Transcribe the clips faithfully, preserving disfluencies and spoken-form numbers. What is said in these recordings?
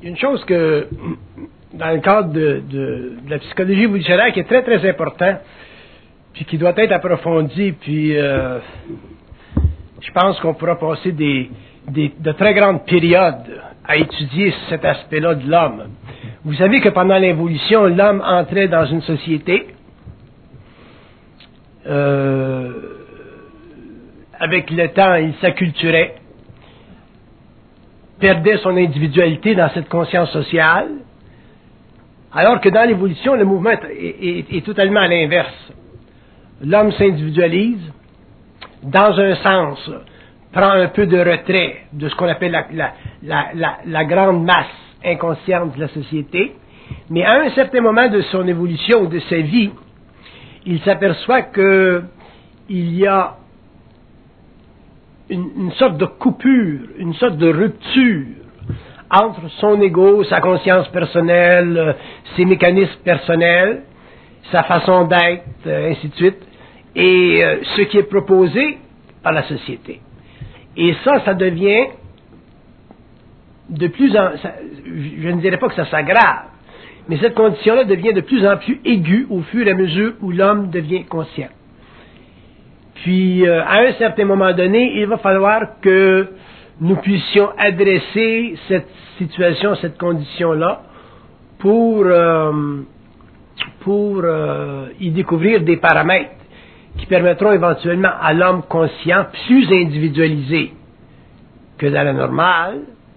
une chose que, dans le cadre de, de, de la psychologie évolutionnaire, qui est très, très important, puis qui doit être approfondie, puis euh, je pense qu'on pourra passer des, des, de très grandes périodes à étudier cet aspect-là de l'homme. Vous savez que pendant l'évolution, l'homme entrait dans une société euh, avec le temps, il s'acculturait, perdait son individualité dans cette conscience sociale, alors que dans l'évolution, le mouvement est, est, est totalement à l'inverse. L'homme s'individualise, dans un sens, prend un peu de retrait de ce qu'on appelle la, la, la, la, la grande masse inconsciente de la société, mais à un certain moment de son évolution ou de sa vie, il s'aperçoit que il y a une, une sorte de coupure, une sorte de rupture entre son ego, sa conscience personnelle, ses mécanismes personnels, sa façon d'être, ainsi de suite, et euh, ce qui est proposé par la société. Et ça, ça devient de plus en... Ça, je ne dirais pas que ça s'aggrave, mais cette condition-là devient de plus en plus aiguë au fur et à mesure où l'homme devient conscient. Puis, euh, à un certain moment donné, il va falloir que nous puissions adresser cette situation, cette condition-là, pour, euh, pour euh, y découvrir des paramètres qui permettront éventuellement à l'homme conscient, plus individualisé que dans la normale,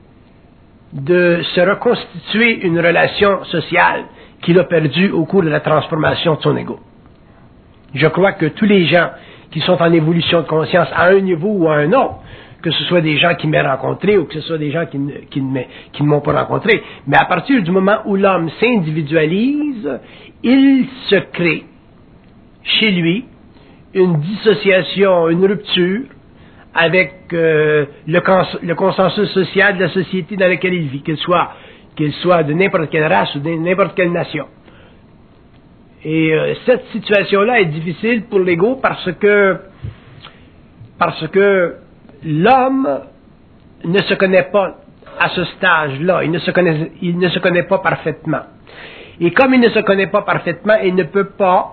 de se reconstituer une relation sociale qu'il a perdue au cours de la transformation de son ego. Je crois que tous les gens qui sont en évolution de conscience à un niveau ou à un autre, que ce soit des gens qui m'aient rencontré ou que ce soit des gens qui ne, qui ne, qui ne m'ont pas rencontré, mais à partir du moment où l'homme s'individualise, il se crée chez lui une dissociation, une rupture avec euh, le, cons- le consensus social de la société dans laquelle il vit, qu'il soit, qu'il soit de n'importe quelle race ou de n'importe quelle nation. Et euh, cette situation-là est difficile pour l'ego parce que parce que l'homme ne se connaît pas à ce stage-là, il ne se connaît, il ne se connaît pas parfaitement. Et comme il ne se connaît pas parfaitement, il ne peut pas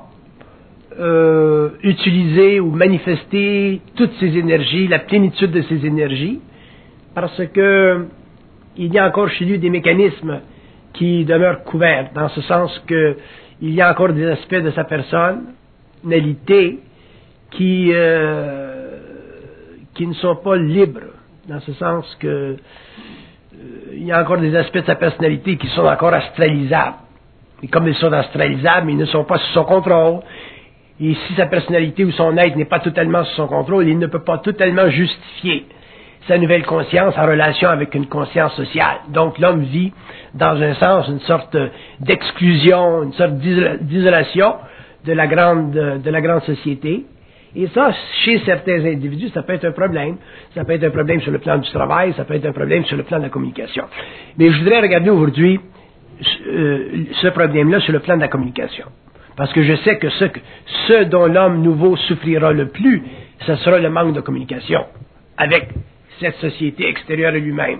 Euh, utiliser ou manifester toutes ses énergies, la plénitude de ses énergies, parce que il y a encore chez lui des mécanismes qui demeurent couverts, dans ce sens que il y a encore des aspects de sa personnalité qui euh, qui ne sont pas libres, dans ce sens que euh, il y a encore des aspects de sa personnalité qui sont encore astralisables. Et comme ils sont astralisables, ils ne sont pas sous son contrôle. Et si sa personnalité ou son être n'est pas totalement sous son contrôle, il ne peut pas totalement justifier sa nouvelle conscience en relation avec une conscience sociale. Donc l'homme vit, dans un sens, une sorte d'exclusion, une sorte d'isolation de la grande, de la grande société. Et ça, chez certains individus, ça peut être un problème. Ça peut être un problème sur le plan du travail, ça peut être un problème sur le plan de la communication. Mais je voudrais regarder aujourd'hui euh, ce problème-là sur le plan de la communication. Parce que je sais que ce, ce dont l'homme nouveau souffrira le plus, ce sera le manque de communication avec cette société extérieure à lui-même.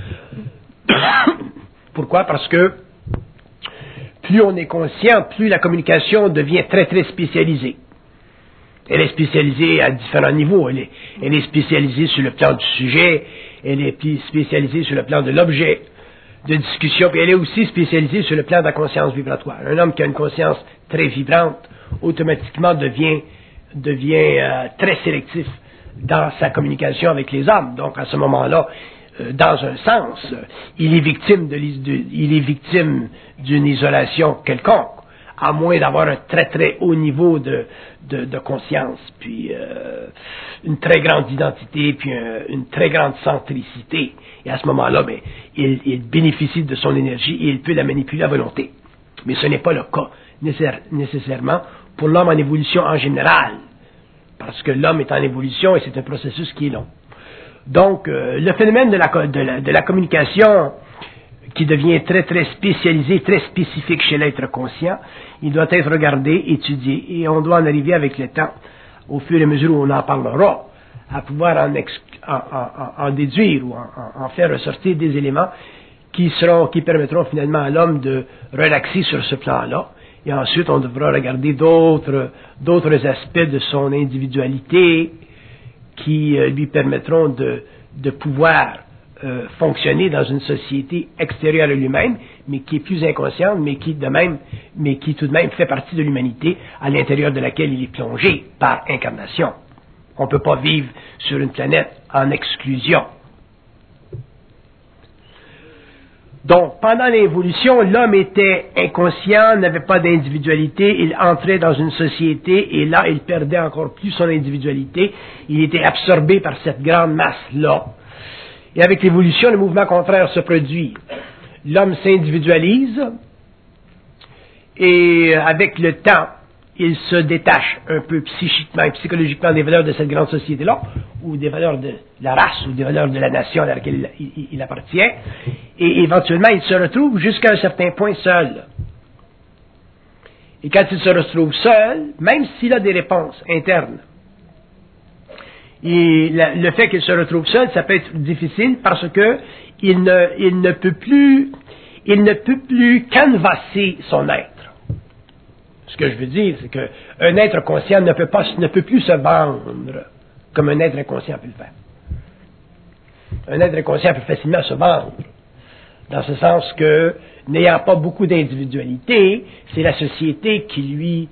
Pourquoi? Parce que plus on est conscient, plus la communication devient très très spécialisée. Elle est spécialisée à différents niveaux. Elle est, elle est spécialisée sur le plan du sujet, elle est spécialisée sur le plan de l'objet de discussion, puis elle est aussi spécialisée sur le plan de la conscience vibratoire. Un homme qui a une conscience très vibrante, automatiquement devient, devient euh, très sélectif dans sa communication avec les hommes. Donc, à ce moment-là, euh, dans un sens, euh, il est victime de, de, il est victime d'une isolation quelconque, à moins d'avoir un très très haut niveau de, de, de conscience, puis euh, une très grande identité, puis un, une très grande centricité. Et à ce moment-là, ben, il, il bénéficie de son énergie et il peut la manipuler à volonté. Mais ce n'est pas le cas nécessairement pour l'homme en évolution en général, parce que l'homme est en évolution et c'est un processus qui est long. Donc, euh, le phénomène de la, de, la, de la communication qui devient très très spécialisé, très spécifique chez l'être conscient, il doit être regardé, étudié, et on doit en arriver avec le temps, au fur et à mesure où on en parlera, à pouvoir en, ex, en, en, en déduire ou en, en faire ressortir des éléments qui seront, qui permettront finalement à l'homme de relaxer sur ce plan-là. Et ensuite, on devra regarder d'autres, d'autres aspects de son individualité qui euh, lui permettront de, de pouvoir euh, fonctionner dans une société extérieure à lui-même, mais qui est plus inconsciente, mais qui de même, mais qui tout de même fait partie de l'humanité à l'intérieur de laquelle il est plongé par incarnation. On ne peut pas vivre sur une planète en exclusion. Donc, pendant l'évolution, l'homme était inconscient, n'avait pas d'individualité, il entrait dans une société et là, il perdait encore plus son individualité. Il était absorbé par cette grande masse-là. Et avec l'évolution, le mouvement contraire se produit. L'homme s'individualise et avec le temps, il se détache un peu psychiquement et psychologiquement des valeurs de cette grande société-là, ou des valeurs de la race, ou des valeurs de la nation à laquelle il, il, il appartient, et éventuellement il se retrouve jusqu'à un certain point seul. Et quand il se retrouve seul, même s'il a des réponses internes, et la, le fait qu'il se retrouve seul, ça peut être difficile parce que il ne, il ne peut plus, il ne peut plus canvasser son être. Ce que je veux dire, c'est qu'un être conscient ne peut pas, ne peut plus se vendre comme un être inconscient peut le faire. Un être inconscient peut facilement se vendre, dans ce sens que, n'ayant pas beaucoup d'individualité, c'est la société qui lui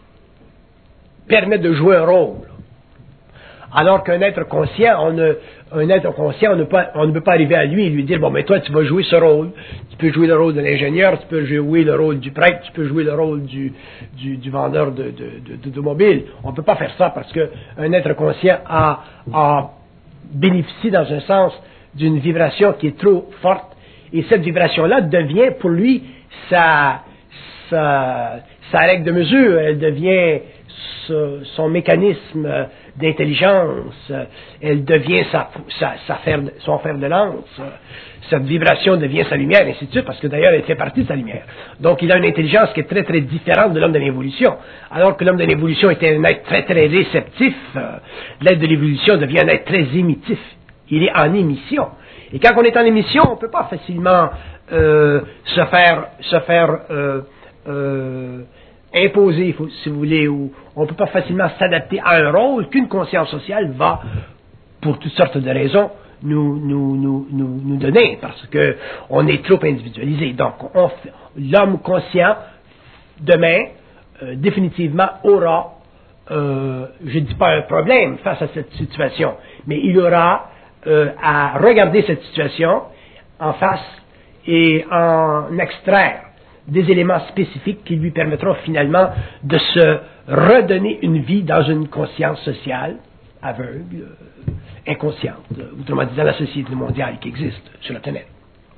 permet de jouer un rôle. Alors qu'un être conscient, on ne, un être conscient, on ne, peut, on ne peut pas arriver à lui et lui dire, bon, mais toi, tu vas jouer ce rôle. Tu peux jouer le rôle de l'ingénieur, tu peux jouer le rôle du prêtre, tu peux jouer le rôle du, du, du vendeur de, de, de, d'automobile. On ne peut pas faire ça parce qu'un être conscient a, a bénéficié, dans un sens, d'une vibration qui est trop forte. Et cette vibration-là devient, pour lui, sa, sa, sa règle de mesure. Elle devient ce, son mécanisme d'intelligence, elle devient sa, sa, sa fer, son fer de lance, cette vibration devient sa lumière, et ainsi de suite, parce que d'ailleurs elle fait partie de sa lumière. Donc il a une intelligence qui est très très différente de l'homme de l'évolution. Alors que l'homme de l'évolution était un être très très réceptif, l'être de l'évolution devient un être très émittif. Il est en émission. Et quand on est en émission, on ne peut pas facilement euh, se faire, se faire euh, euh, imposé, si vous voulez, ou on ne peut pas facilement s'adapter à un rôle qu'une conscience sociale va, pour toutes sortes de raisons, nous, nous, nous, nous, nous donner, parce que on est trop individualisé. Donc, on, l'homme conscient, demain, euh, définitivement, aura, euh, je ne dis pas un problème face à cette situation, mais il aura euh, à regarder cette situation en face et en extraire des éléments spécifiques qui lui permettront finalement de se redonner une vie dans une conscience sociale aveugle, euh, inconsciente, euh, autrement dit dans la société mondiale qui existe sur la planète.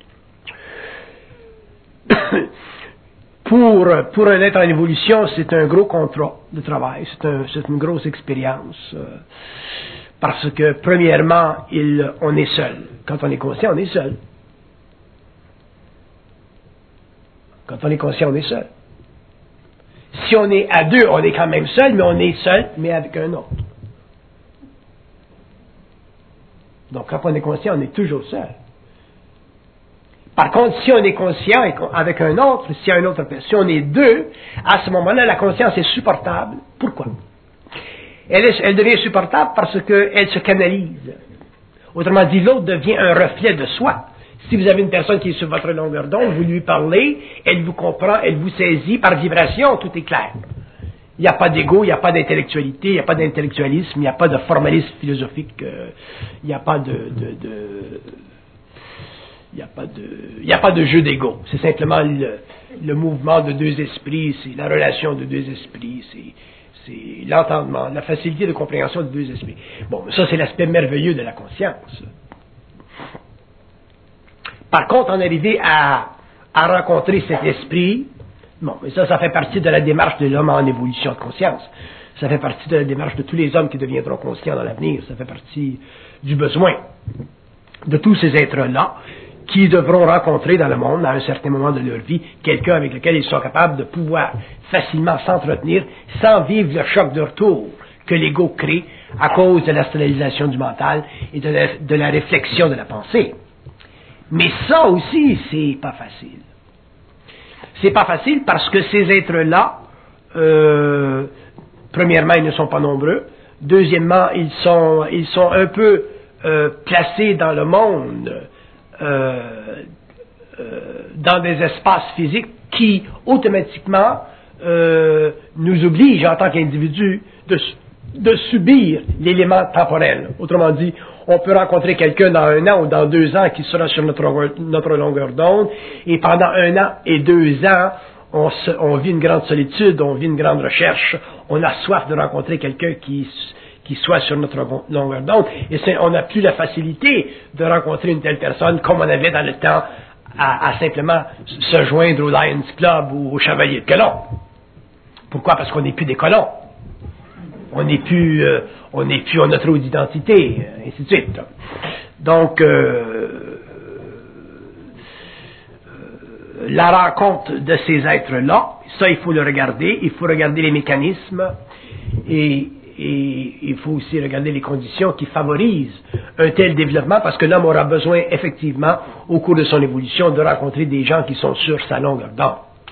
pour, pour un être en évolution, c'est un gros contrat de travail, c'est, un, c'est une grosse expérience, euh, parce que premièrement, il, on est seul. Quand on est conscient, on est seul. Quand on est conscient, on est seul. Si on est à deux, on est quand même seul, mais on est seul, mais avec un autre. Donc, quand on est conscient, on est toujours seul. Par contre, si on est conscient avec un autre, si, un autre, si on est deux, à ce moment-là, la conscience est supportable. Pourquoi? Elle, est, elle devient supportable parce qu'elle se canalise. Autrement dit, l'autre devient un reflet de soi. Si vous avez une personne qui est sur votre longueur d'onde, vous lui parlez, elle vous comprend, elle vous saisit par vibration, tout est clair. Il n'y a pas d'ego, il n'y a pas d'intellectualité, il n'y a pas d'intellectualisme, il n'y a pas de formalisme philosophique, euh, il n'y a pas de, de, de il n'y a pas de, il n'y a pas de jeu d'ego. C'est simplement le, le mouvement de deux esprits, c'est la relation de deux esprits, c'est, c'est l'entendement, la facilité de compréhension de deux esprits. Bon, ça c'est l'aspect merveilleux de la conscience. Par contre, en arriver à, à rencontrer cet esprit, bon, mais ça, ça fait partie de la démarche de l'homme en évolution de conscience. Ça fait partie de la démarche de tous les hommes qui deviendront conscients dans l'avenir. Ça fait partie du besoin de tous ces êtres-là qui devront rencontrer dans le monde, à un certain moment de leur vie, quelqu'un avec lequel ils sont capables de pouvoir facilement s'entretenir sans vivre le choc de retour que l'ego crée à cause de l'astralisation du mental et de la, de la réflexion de la pensée. Mais ça aussi, c'est pas facile. C'est pas facile parce que ces êtres-là, euh, premièrement, ils ne sont pas nombreux. Deuxièmement, ils sont, ils sont un peu euh, placés dans le monde, euh, euh, dans des espaces physiques qui, automatiquement, euh, nous obligent, en tant qu'individus, de, de subir l'élément temporel. Autrement dit, on peut rencontrer quelqu'un dans un an ou dans deux ans qui sera sur notre, notre longueur d'onde, et pendant un an et deux ans, on, se, on vit une grande solitude, on vit une grande recherche, on a soif de rencontrer quelqu'un qui, qui soit sur notre longueur d'onde, et on n'a plus la facilité de rencontrer une telle personne comme on avait dans le temps à, à simplement se joindre au Lions Club ou au Chevalier de Colomb. Pourquoi? Parce qu'on n'est plus des colons. On n'est plus, euh, on n'est plus en notre identité, ainsi de suite. Donc, euh, euh, la rencontre de ces êtres-là, ça, il faut le regarder. Il faut regarder les mécanismes et, et il faut aussi regarder les conditions qui favorisent un tel développement, parce que l'homme aura besoin, effectivement, au cours de son évolution, de rencontrer des gens qui sont sur sa longueur d'onde.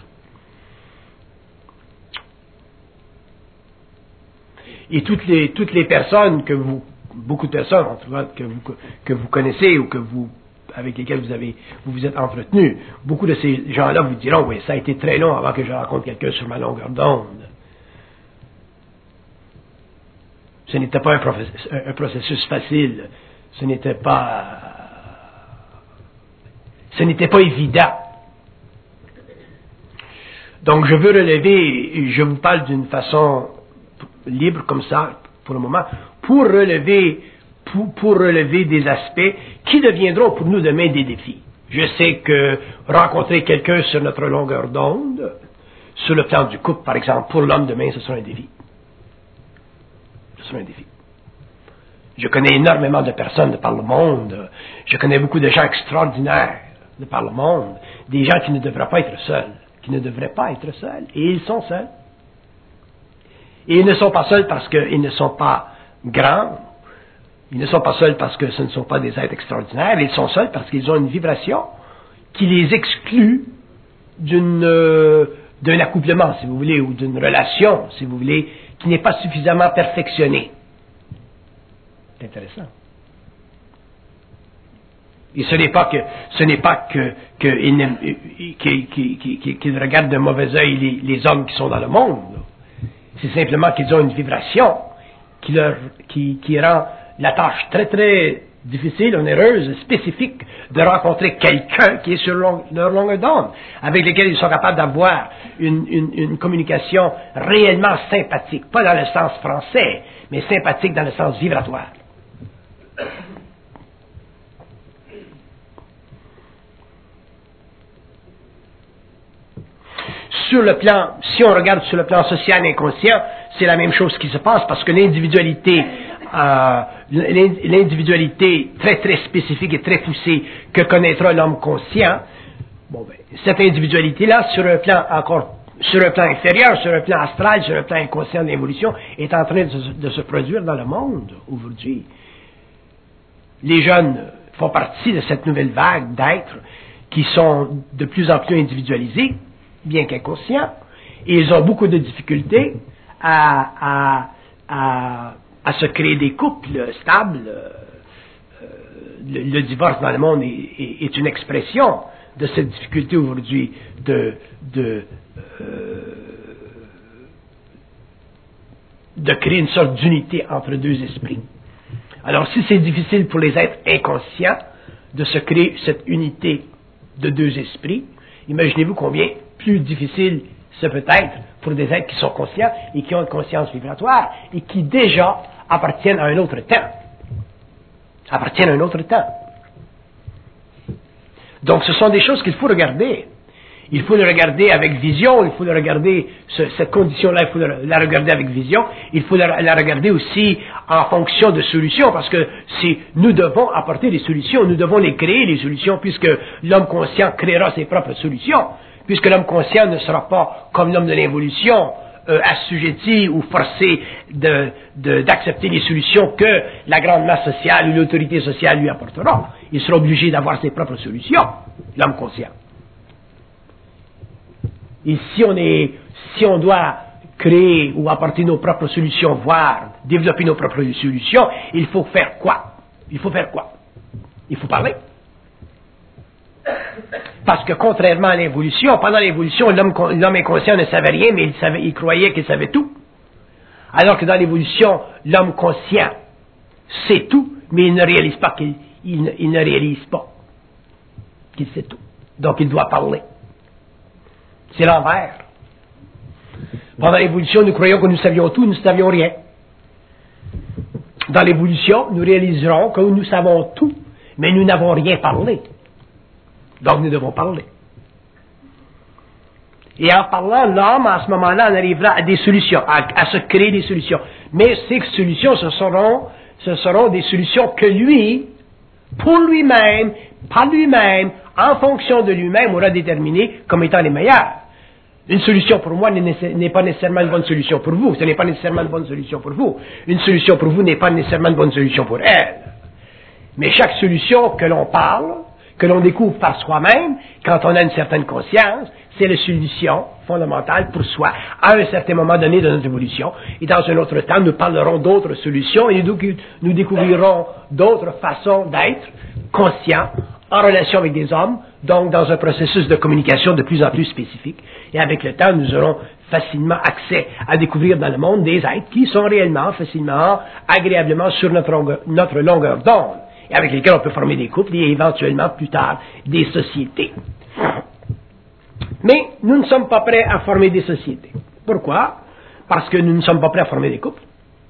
Et toutes les, toutes les personnes que vous, beaucoup de personnes, en tout cas, que vous, que vous connaissez ou que vous, avec lesquelles vous avez, vous vous êtes entretenus, beaucoup de ces gens-là vous diront, oui, ça a été très long avant que je rencontre quelqu'un sur ma longueur d'onde. Ce n'était pas un, processus, un processus facile. Ce n'était pas, ce n'était pas évident. Donc, je veux relever, je vous parle d'une façon libre comme ça, pour le moment, pour relever, pour, pour relever des aspects qui deviendront pour nous demain des défis. Je sais que rencontrer quelqu'un sur notre longueur d'onde, sur le plan du couple, par exemple, pour l'homme demain, ce sera un défi. Ce sera un défi. Je connais énormément de personnes de par le monde. Je connais beaucoup de gens extraordinaires de par le monde. Des gens qui ne devraient pas être seuls. Qui ne devraient pas être seuls. Et ils sont seuls. Et ils ne sont pas seuls parce qu'ils ne sont pas grands. Ils ne sont pas seuls parce que ce ne sont pas des êtres extraordinaires. Ils sont seuls parce qu'ils ont une vibration qui les exclut d'une, euh, d'un accouplement, si vous voulez, ou d'une relation, si vous voulez, qui n'est pas suffisamment perfectionnée. C'est intéressant. Et ce n'est pas que, ce n'est pas que, que qu'ils qu qu qu qu regardent d'un mauvais œil les, les hommes qui sont dans le monde. C'est simplement qu'ils ont une vibration qui leur, qui, qui rend la tâche très très difficile, onéreuse, spécifique de rencontrer quelqu'un qui est sur long, leur longueur d'onde, avec lequel ils sont capables d'avoir une, une, une communication réellement sympathique, pas dans le sens français, mais sympathique dans le sens vibratoire. Sur le plan, si on regarde sur le plan social inconscient, c'est la même chose qui se passe parce que l'individualité, euh, l'individualité très très spécifique et très poussée que connaîtra l'homme conscient, bon ben, cette individualité-là, sur un plan encore, sur un plan inférieur, sur un plan astral, sur un plan inconscient de l'évolution, est en train de se, de se produire dans le monde aujourd'hui. Les jeunes font partie de cette nouvelle vague d'êtres qui sont de plus en plus individualisés, bien qu'inconscients, et ils ont beaucoup de difficultés à, à, à, à se créer des couples stables. Euh, le, le divorce dans le monde est, est, est une expression de cette difficulté aujourd'hui de, de, euh, de créer une sorte d'unité entre deux esprits. Alors, si c'est difficile pour les êtres inconscients de se créer cette unité de deux esprits, imaginez-vous combien plus difficile ce peut être pour des êtres qui sont conscients et qui ont une conscience vibratoire et qui déjà appartiennent à un autre temps. Appartiennent à un autre temps. Donc, ce sont des choses qu'il faut regarder. Il faut le regarder avec vision, il faut le regarder, ce, cette condition-là, il faut le, la regarder avec vision, il faut la, la regarder aussi en fonction de solutions, parce que c'est, nous devons apporter des solutions, nous devons les créer, les solutions, puisque l'homme conscient créera ses propres solutions, puisque l'homme conscient ne sera pas comme l'homme de l'évolution, euh, assujettis ou forcés de, de, d'accepter les solutions que la grande masse sociale ou l'autorité sociale lui apportera. Il sera obligé d'avoir ses propres solutions, l'homme conscient. Et si on est, si on doit créer ou apporter nos propres solutions, voire développer nos propres solutions, il faut faire quoi? Il faut faire quoi? Il faut parler. Parce que contrairement à l'évolution, pendant l'évolution, l'homme, l'homme inconscient ne savait rien, mais il, savait, il croyait qu'il savait tout. Alors que dans l'évolution, l'homme conscient sait tout, mais il ne réalise pas qu'il il, il ne réalise pas qu'il sait tout. Donc il doit parler. C'est l'envers. Pendant l'évolution, nous croyons que nous savions tout, nous ne savions rien. Dans l'évolution, nous réaliserons que nous savons tout, mais nous n'avons rien parlé. Donc nous devons parler. Et en parlant, l'homme, à ce moment-là, en arrivera à des solutions, à, à se créer des solutions. Mais ces solutions, ce seront, ce seront des solutions que lui, pour lui-même, par lui-même, en fonction de lui-même, aura déterminées comme étant les meilleures. Une solution pour moi n'est pas nécessairement une bonne solution pour vous. Ce n'est pas nécessairement une bonne solution pour vous. Une solution pour vous n'est pas nécessairement une bonne solution pour elle. Mais chaque solution que l'on parle, que l'on découvre par soi-même, quand on a une certaine conscience, c'est la solution fondamentale pour soi, à un certain moment donné de notre évolution. Et dans un autre temps, nous parlerons d'autres solutions et nous, nous découvrirons d'autres façons d'être conscients en relation avec des hommes, donc dans un processus de communication de plus en plus spécifique. Et avec le temps, nous aurons facilement accès à découvrir dans le monde des êtres qui sont réellement, facilement, agréablement sur notre longueur, notre longueur d'onde, et avec lesquels on peut former des couples et éventuellement plus tard des sociétés. Mais nous ne sommes pas prêts à former des sociétés. Pourquoi? Parce que nous ne sommes pas prêts à former des couples.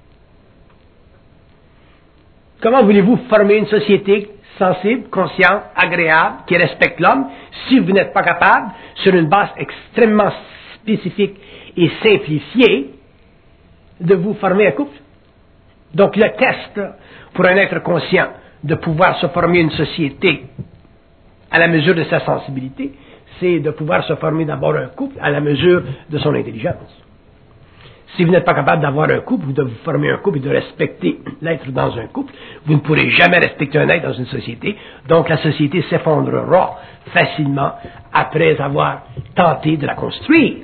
Comment voulez-vous former une société sensible, consciente, agréable, qui respecte l'homme, si vous n'êtes pas capable, sur une base extrêmement spécifique et simplifiée, de vous former un couple? Donc le test pour un être conscient de pouvoir se former une société à la mesure de sa sensibilité, c'est de pouvoir se former d'abord un couple à la mesure de son intelligence. Si vous n'êtes pas capable d'avoir un couple, ou de vous former un couple et de respecter l'être dans un couple, vous ne pourrez jamais respecter un être dans une société. Donc la société s'effondrera facilement après avoir tenté de la construire.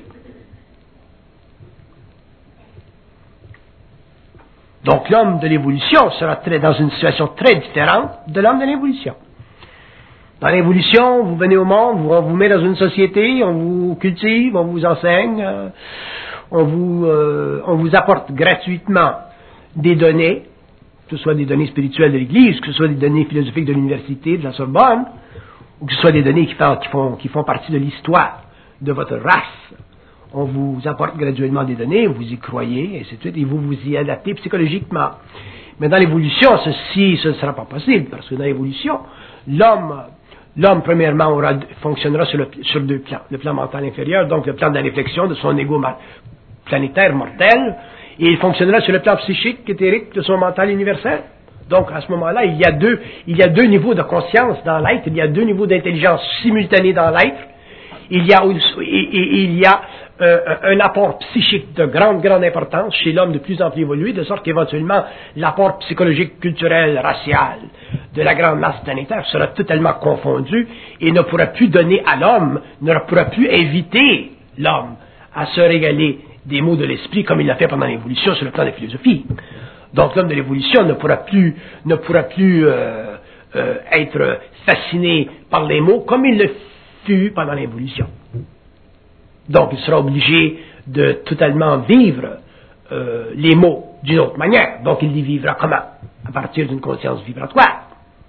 Donc l'homme de l'évolution sera très, dans une situation très différente de l'homme de l'évolution. Dans l'évolution, vous venez au monde, on vous met dans une société, on vous cultive, on vous enseigne, euh, on, vous, euh, on vous apporte gratuitement des données, que ce soit des données spirituelles de l'Église, que ce soit des données philosophiques de l'université, de la Sorbonne, ou que ce soit des données qui font, qui font, qui font partie de l'histoire de votre race. On vous apporte graduellement des données, vous y croyez, et ainsi de suite, et vous vous y adaptez psychologiquement. Mais dans l'évolution, ceci, ce ne sera pas possible, parce que dans l'évolution, l'homme, l'homme premièrement, aura, fonctionnera sur, le, sur deux plans. Le plan mental inférieur, donc le plan de la réflexion de son ego planétaire mortel, et il fonctionnera sur le plan psychique, éthérique de son mental universel. Donc, à ce moment-là, il y a deux, il y a deux niveaux de conscience dans l'être, il y a deux niveaux d'intelligence simultanés dans l'être. Il y a, il y a euh, un apport psychique de grande, grande importance chez l'homme de plus en plus évolué, de sorte qu'éventuellement, l'apport psychologique, culturel, racial de la grande masse planétaire sera totalement confondu et ne pourra plus donner à l'homme, ne pourra plus inviter l'homme à se régaler des mots de l'esprit comme il l'a fait pendant l'évolution sur le plan de la philosophie. Donc l'homme de l'évolution ne pourra plus, ne pourra plus euh, euh, être fasciné par les mots comme il le fut pendant l'évolution. Donc il sera obligé de totalement vivre euh, les mots d'une autre manière. Donc il les vivra comment? À partir d'une conscience vibratoire.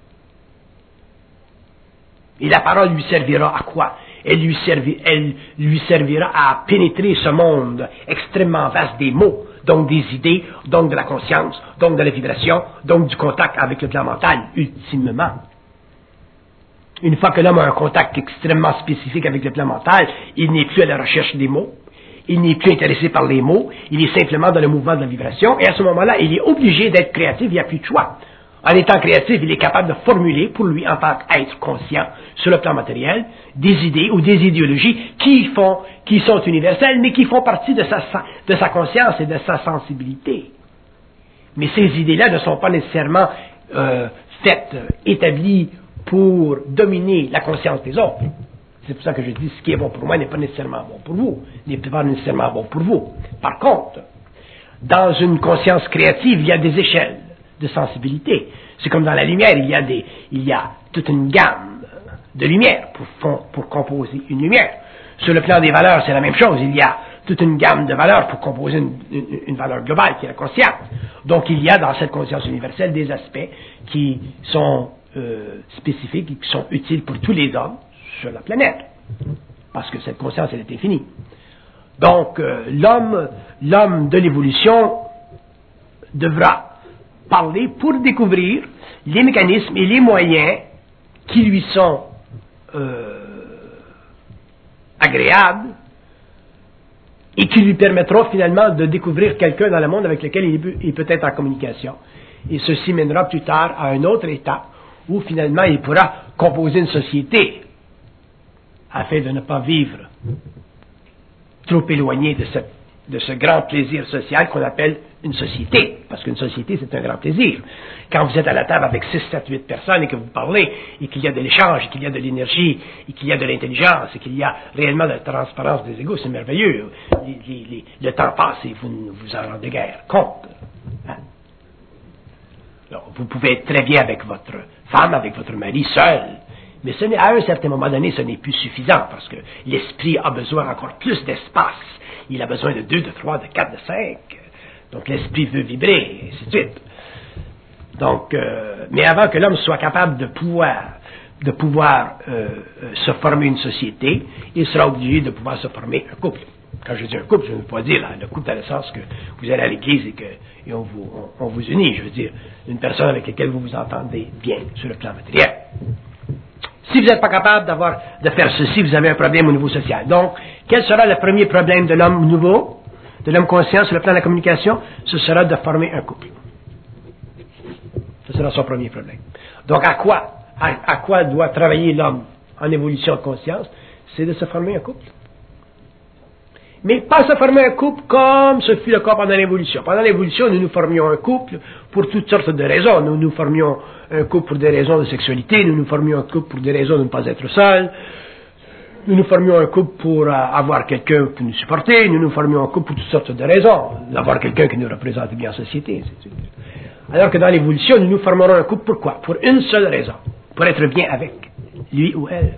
Et la parole lui servira à quoi? Elle lui, servi, elle lui servira à pénétrer ce monde extrêmement vaste des mots, donc des idées, donc de la conscience, donc de la vibration, donc du contact avec le plan mental, ultimement. Une fois que l'homme a un contact extrêmement spécifique avec le plan mental, il n'est plus à la recherche des mots, il n'est plus intéressé par les mots, il est simplement dans le mouvement de la vibration, et à ce moment-là, il est obligé d'être créatif, il n'y a plus de choix. En étant créatif, il est capable de formuler pour lui, en tant qu'être conscient, sur le plan matériel, des idées ou des idéologies qui font, qui sont universelles, mais qui font partie de sa, de sa conscience et de sa sensibilité. Mais ces idées-là ne sont pas nécessairement euh, faites, établies pour dominer la conscience des autres. C'est pour ça que je dis ce qui est bon pour moi n'est pas nécessairement bon pour vous, n'est pas nécessairement bon pour vous. Par contre, dans une conscience créative, il y a des échelles de sensibilité. C'est comme dans la lumière, il y a des, il y a toute une gamme de lumière pour, pour composer une lumière. Sur le plan des valeurs, c'est la même chose. Il y a toute une gamme de valeurs pour composer une, une, une valeur globale qui est la conscience. Donc, il y a dans cette conscience universelle des aspects qui sont euh, spécifiques et qui sont utiles pour tous les hommes sur la planète. Parce que cette conscience, elle est infinie. Donc, euh, l'homme, l'homme de l'évolution devra parler pour découvrir les mécanismes et les moyens qui lui sont euh, agréables et qui lui permettront finalement de découvrir quelqu'un dans le monde avec lequel il peut, il peut être en communication. Et ceci mènera plus tard à un autre état où finalement il pourra composer une société afin de ne pas vivre trop éloigné de, cette, de ce grand plaisir social qu'on appelle une société. Parce qu'une société, c'est un grand plaisir. Quand vous êtes à la table avec six, sept, huit personnes et que vous parlez, et qu'il y a de l'échange, et qu'il y a de l'énergie, et qu'il y a de l'intelligence, et qu'il y a réellement de la transparence des égos, c'est merveilleux. Les, les, les, le temps passe et vous ne vous en rendez guère compte. Hein? Alors, vous pouvez être très bien avec votre femme, avec votre mari, seul. Mais ce n'est, à un certain moment donné, ce n'est plus suffisant, parce que l'esprit a besoin encore plus d'espace. Il a besoin de deux, de trois, de quatre, de cinq. Donc l'esprit veut vibrer, et ainsi de suite. Donc, euh, mais avant que l'homme soit capable de pouvoir, de pouvoir euh, euh, se former une société, il sera obligé de pouvoir se former un couple. Quand je dis un couple, je ne veux pas dire là, le couple dans le sens que vous allez à l'église et que et on, vous, on, on vous unit. Je veux dire une personne avec laquelle vous vous entendez bien sur le plan matériel. Si vous n'êtes pas capable d'avoir, de faire ceci, vous avez un problème au niveau social. Donc, quel sera le premier problème de l'homme nouveau, de l'homme conscient sur le plan de la communication? Ce sera de former un couple. Ce sera son premier problème. Donc, à quoi, à, à quoi doit travailler l'homme en évolution de conscience? C'est de se former un couple. Mais pas se former un couple comme ce fut le cas pendant l'évolution. Pendant l'évolution, nous nous formions un couple pour toutes sortes de raisons. Nous nous formions un couple pour des raisons de sexualité, nous nous formions un couple pour des raisons de ne pas être seul, nous nous formions un couple pour euh, avoir quelqu'un pour nous supporter, nous nous formions un couple pour toutes sortes de raisons, d'avoir quelqu'un qui nous représente bien en société. Alors que dans l'évolution, nous nous formerons un couple pourquoi? Pour une seule raison, pour être bien avec lui ou elle.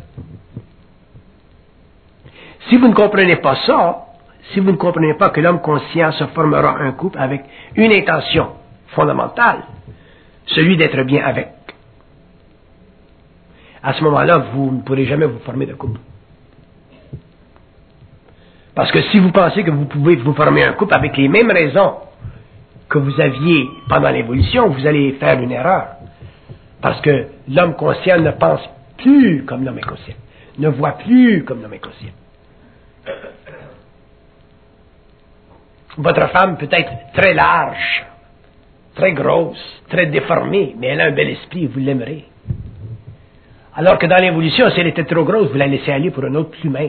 Si vous ne comprenez pas ça, si vous ne comprenez pas que l'homme conscient se formera un couple avec une intention fondamentale, celui d'être bien avec, à ce moment-là, vous ne pourrez jamais vous former de couple. Parce que si vous pensez que vous pouvez vous former un couple avec les mêmes raisons que vous aviez pendant l'évolution, vous allez faire une erreur. Parce que l'homme conscient ne pense plus comme l'homme inconscient, ne voit plus comme l'homme inconscient. Votre femme peut être très large, très grosse, très déformée, mais elle a un bel esprit et vous l'aimerez. Alors que dans l'évolution, si elle était trop grosse, vous la laissez aller pour un autre plus mince.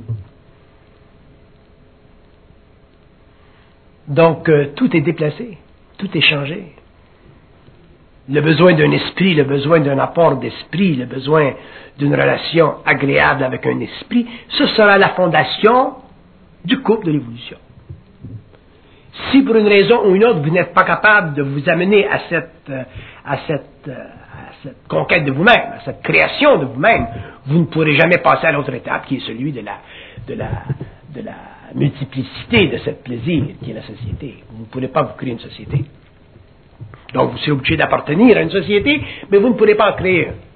Donc, euh, tout est déplacé, tout est changé. Le besoin d'un esprit, le besoin d'un apport d'esprit, le besoin d'une relation agréable avec un esprit, ce sera la fondation du couple de l'évolution. Si pour une raison ou une autre, vous n'êtes pas capable de vous amener à cette, à cette, à cette conquête de vous-même, à cette création de vous-même, vous ne pourrez jamais passer à l'autre étape qui est celui de la, de la, de la multiplicité de ce plaisir qui est la société. Vous ne pourrez pas vous créer une société. Donc vous serez obligé d'appartenir à une société, mais vous ne pourrez pas en créer une.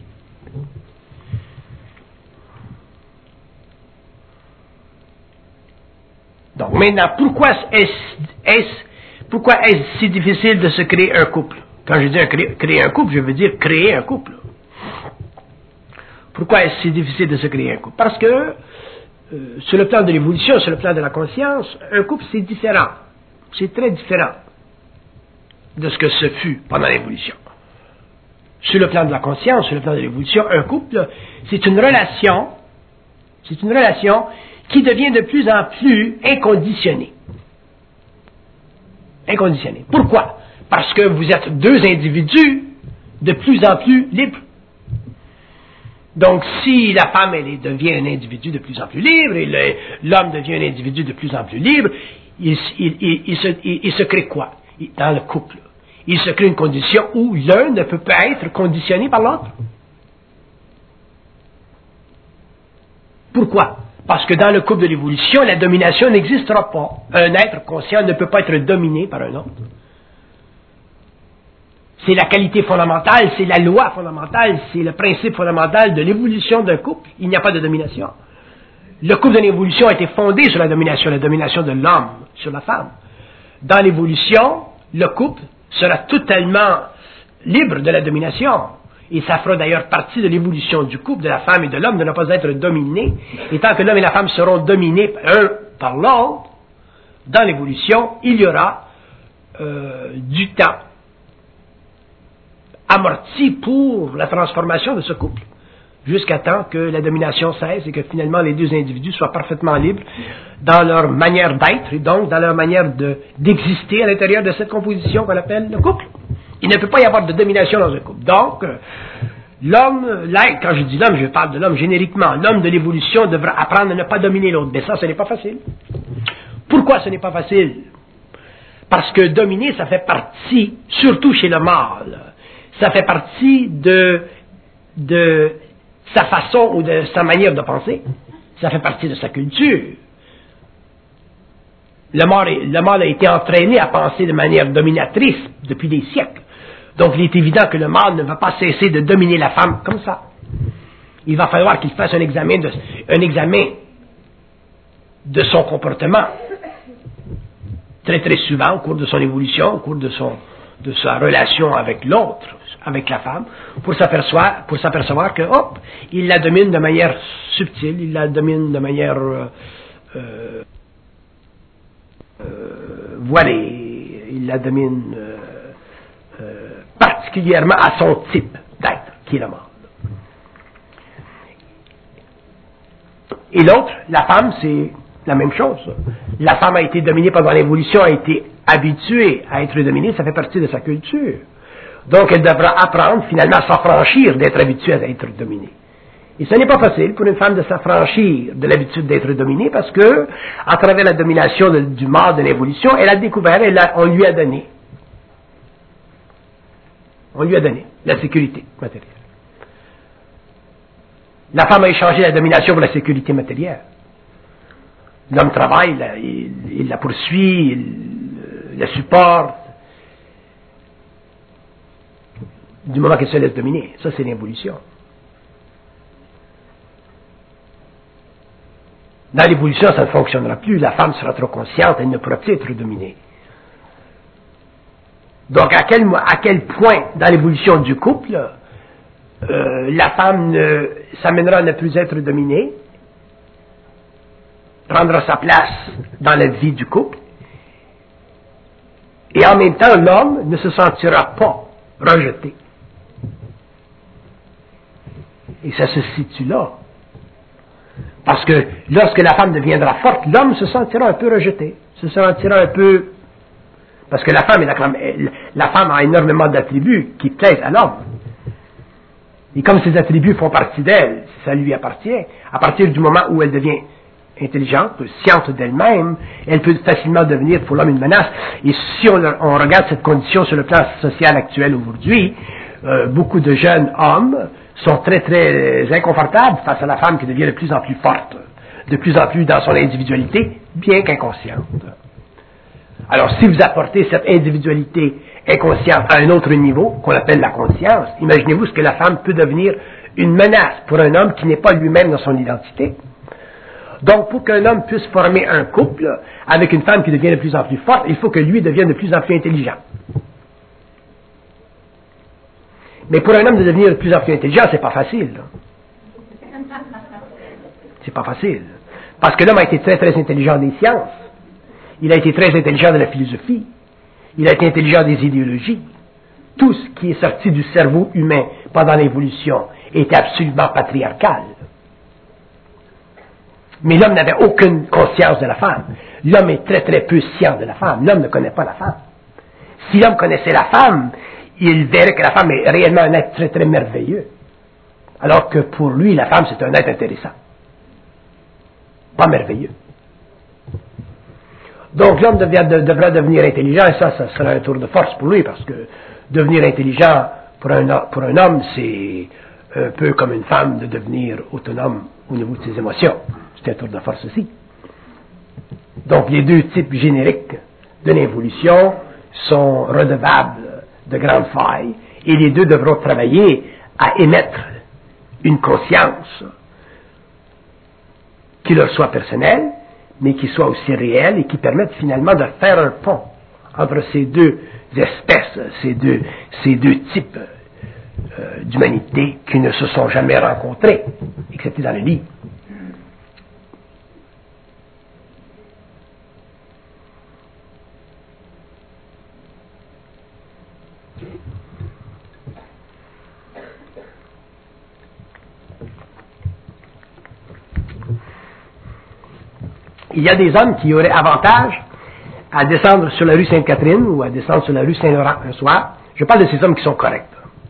Donc maintenant, pourquoi est-ce, est-ce, pourquoi est-ce si difficile de se créer un couple? Quand je dis un créer, créer un couple, je veux dire créer un couple. Pourquoi est-ce si difficile de se créer un couple? Parce que euh, sur le plan de l'évolution, sur le plan de la conscience, un couple c'est différent. C'est très différent de ce que ce fut pendant l'évolution. sur le plan de la conscience, sur le plan de l'évolution, un couple, c'est une relation, c'est une relation qui devient de plus en plus inconditionnée. Inconditionnée. Pourquoi? Parce que vous êtes deux individus de plus en plus libres. Donc, si la femme, elle devient un individu de plus en plus libre, et le, l'homme devient un individu de plus en plus libre, il, il, il, il, se, il, il se crée quoi? Dans le couple. Il se crée une condition où l'un ne peut pas être conditionné par l'autre. Pourquoi? Parce que dans le couple de l'évolution, la domination n'existera pas. Un être conscient ne peut pas être dominé par un autre. C'est la qualité fondamentale, c'est la loi fondamentale, c'est le principe fondamental de l'évolution d'un couple. Il n'y a pas de domination. Le couple de l'évolution a été fondé sur la domination, la domination de l'homme sur la femme. Dans l'évolution, le couple sera totalement libre de la domination. Et ça fera d'ailleurs partie de l'évolution du couple, de la femme et de l'homme, de ne pas être dominés. Et tant que l'homme et la femme seront dominés un par l'autre, dans l'évolution, il y aura euh, du temps amorti pour la transformation de ce couple, jusqu'à temps que la domination cesse et que finalement les deux individus soient parfaitement libres dans leur manière d'être et donc dans leur manière de, d'exister à l'intérieur de cette composition qu'on appelle le couple. Il ne peut pas y avoir de domination dans un couple. Donc, l'homme, l'être, quand je dis l'homme, je parle de l'homme génériquement, l'homme de l'évolution devra apprendre à ne pas dominer l'autre. Mais ça, ce n'est pas facile. Pourquoi ce n'est pas facile? Parce que dominer, ça fait partie, surtout chez le mâle, ça fait partie de, de sa façon ou de sa manière de penser. Ça fait partie de sa culture. Le mâle, le mâle a été entraîné à penser de manière dominatrice depuis des siècles. Donc il est évident que le mâle ne va pas cesser de dominer la femme comme ça. Il va falloir qu'il fasse un examen de, un examen de son comportement très très souvent au cours de son évolution, au cours de, son, de sa relation avec l'autre, avec la femme, pour s'apercevoir, pour s'apercevoir que, hop, il la domine de manière subtile, il la domine de manière euh, euh, euh, voilée, il la domine euh, euh, particulièrement à son type d'être, qui est le mâle. Et l'autre, la femme, c'est la même chose. La femme a été dominée pendant l'évolution, a été habituée à être dominée, ça fait partie de sa culture. Donc, elle devra apprendre finalement à s'affranchir d'être habituée à être dominée. Et ce n'est pas facile pour une femme de s'affranchir de l'habitude d'être dominée parce que, à travers la domination de, du mâle de l'évolution, elle a découvert, elle a, on lui a donné. On lui a donné la sécurité matérielle. La femme a échangé la domination pour la sécurité matérielle. L'homme travaille, il, il la poursuit, il la supporte. Du moment qu'elle se laisse dominer. Ça, c'est l'évolution. Dans l'évolution, ça ne fonctionnera plus. La femme sera trop consciente, elle ne pourra plus être dominée. Donc, à quel, à quel point, dans l'évolution du couple, euh, la femme ne, s'amènera à ne plus être dominée, prendra sa place dans la vie du couple, et en même temps, l'homme ne se sentira pas rejeté. Et ça se situe là. Parce que lorsque la femme deviendra forte, l'homme se sentira un peu rejeté, se sentira un peu... Parce que la femme, est la, la femme a énormément d'attributs qui plaisent à l'homme. Et comme ces attributs font partie d'elle, ça lui appartient, à partir du moment où elle devient intelligente, sciente d'elle-même, elle peut facilement devenir pour l'homme une menace. Et si on, on regarde cette condition sur le plan social actuel aujourd'hui, euh, beaucoup de jeunes hommes sont très très inconfortables face à la femme qui devient de plus en plus forte, de plus en plus dans son individualité, bien qu'inconsciente. Alors si vous apportez cette individualité inconsciente à un autre niveau, qu'on appelle la conscience, imaginez-vous ce que la femme peut devenir une menace pour un homme qui n'est pas lui-même dans son identité. Donc pour qu'un homme puisse former un couple avec une femme qui devient de plus en plus forte, il faut que lui devienne de plus en plus intelligent. Mais pour un homme de devenir de plus en plus intelligent, c'est pas facile. C'est pas facile. Parce que l'homme a été très très intelligent des sciences. Il a été très intelligent de la philosophie. Il a été intelligent des idéologies. tout ce qui est sorti du cerveau humain pendant l'évolution était absolument patriarcal. Mais l'homme n'avait aucune conscience de la femme. L'homme est très très peu scient de la femme. L'homme ne connaît pas la femme. Si l'homme connaissait la femme, il verrait que la femme est réellement un être très très merveilleux. Alors que pour lui, la femme, c'est un être intéressant. Pas merveilleux. Donc l'homme devient, de, devra devenir intelligent, et ça, ça sera un tour de force pour lui, parce que devenir intelligent pour un, pour un homme, c'est un peu comme une femme de devenir autonome au niveau de ses émotions. C'est un tour de force aussi. Donc les deux types génériques de l'évolution sont redevables de grandes failles, et les deux devront travailler à émettre une conscience qui leur soit personnelle, mais qui soit aussi réelle et qui permette finalement de faire un pont entre ces deux espèces, ces deux, ces deux types euh, d'humanité qui ne se sont jamais rencontrés, excepté dans le livre. Il y a des hommes qui auraient avantage à descendre sur la rue Sainte-Catherine ou à descendre sur la rue Saint-Laurent un soir. Je parle de ces hommes qui sont corrects,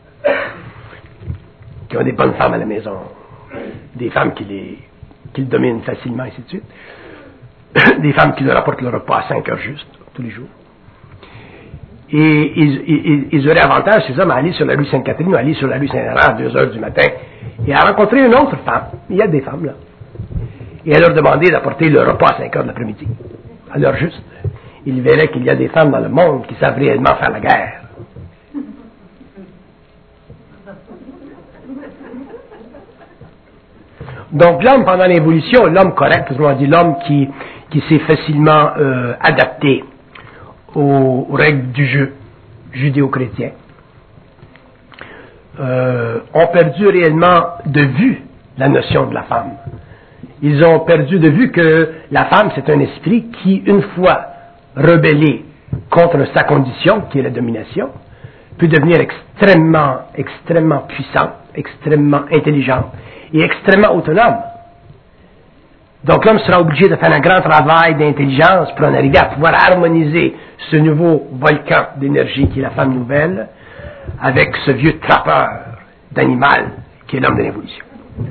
qui ont des bonnes femmes à la maison, des femmes qui les, qui le dominent facilement, ainsi de suite, des femmes qui leur apportent le repas à cinq heures juste, tous les jours. Et ils, ils, ils auraient avantage, ces hommes, à aller sur la rue Sainte-Catherine ou à aller sur la rue Saint-Laurent à deux heures du matin et à rencontrer une autre femme. Il y a des femmes là. Et à leur demander d'apporter le repas à cinq heures de l'après-midi. À l'heure juste, ils verraient qu'il y a des femmes dans le monde qui savent réellement faire la guerre. Donc l'homme pendant l'évolution, l'homme correct, on dit l'homme qui, qui s'est facilement euh, adapté aux, aux règles du jeu judéo-chrétien, euh, ont perdu réellement de vue la notion de la femme. Ils ont perdu de vue que la femme, c'est un esprit qui, une fois rebellé contre sa condition, qui est la domination, peut devenir extrêmement, extrêmement puissant, extrêmement intelligent et extrêmement autonome. Donc l'homme sera obligé de faire un grand travail d'intelligence pour en arriver à pouvoir harmoniser ce nouveau volcan d'énergie qui est la femme nouvelle avec ce vieux trappeur d'animal qui est l'homme de l'évolution.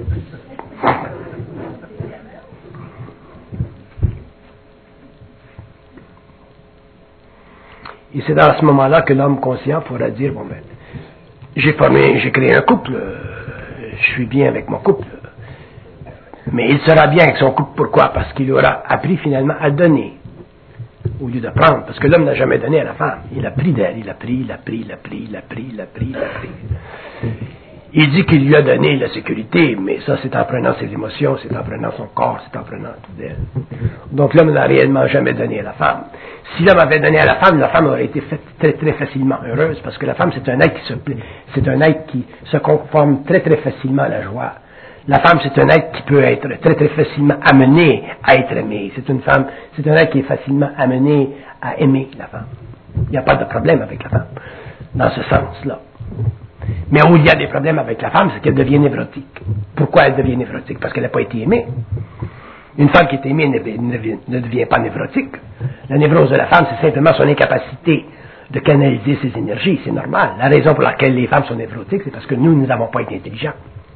Et c'est dans ce moment-là que l'homme conscient pourra dire, bon ben, j'ai formé, j'ai créé un couple, euh, je suis bien avec mon couple. Mais il sera bien avec son couple, pourquoi? Parce qu'il aura appris finalement à donner, au lieu de prendre. Parce que l'homme n'a jamais donné à la femme. Il a pris d'elle, il a pris, il a pris, il a pris, il a pris, il a pris, il a pris. Il dit qu'il lui a donné la sécurité, mais ça c'est en prenant ses émotions, c'est en prenant son corps, c'est en prenant tout d'elle. Donc l'homme n'a réellement jamais donné à la femme. Si l'homme avait donné à la femme, la femme aurait été faite très très facilement heureuse, parce que la femme c'est un être qui se plaît, c'est un être qui se conforme très très facilement à la joie. La femme c'est un être qui peut être très très facilement amené à être aimé. C'est une femme, c'est un être qui est facilement amené à aimer la femme. Il n'y a pas de problème avec la femme, dans ce sens-là. Mais où il y a des problèmes avec la femme, c'est qu'elle devient névrotique. Pourquoi elle devient névrotique? Parce qu'elle n'a pas été aimée. Une femme qui est aimée ne, ne, ne devient pas névrotique. La névrose de la femme, c'est simplement son incapacité de canaliser ses énergies. C'est normal. La raison pour laquelle les femmes sont névrotiques, c'est parce que nous, nous n'avons pas été intelligents.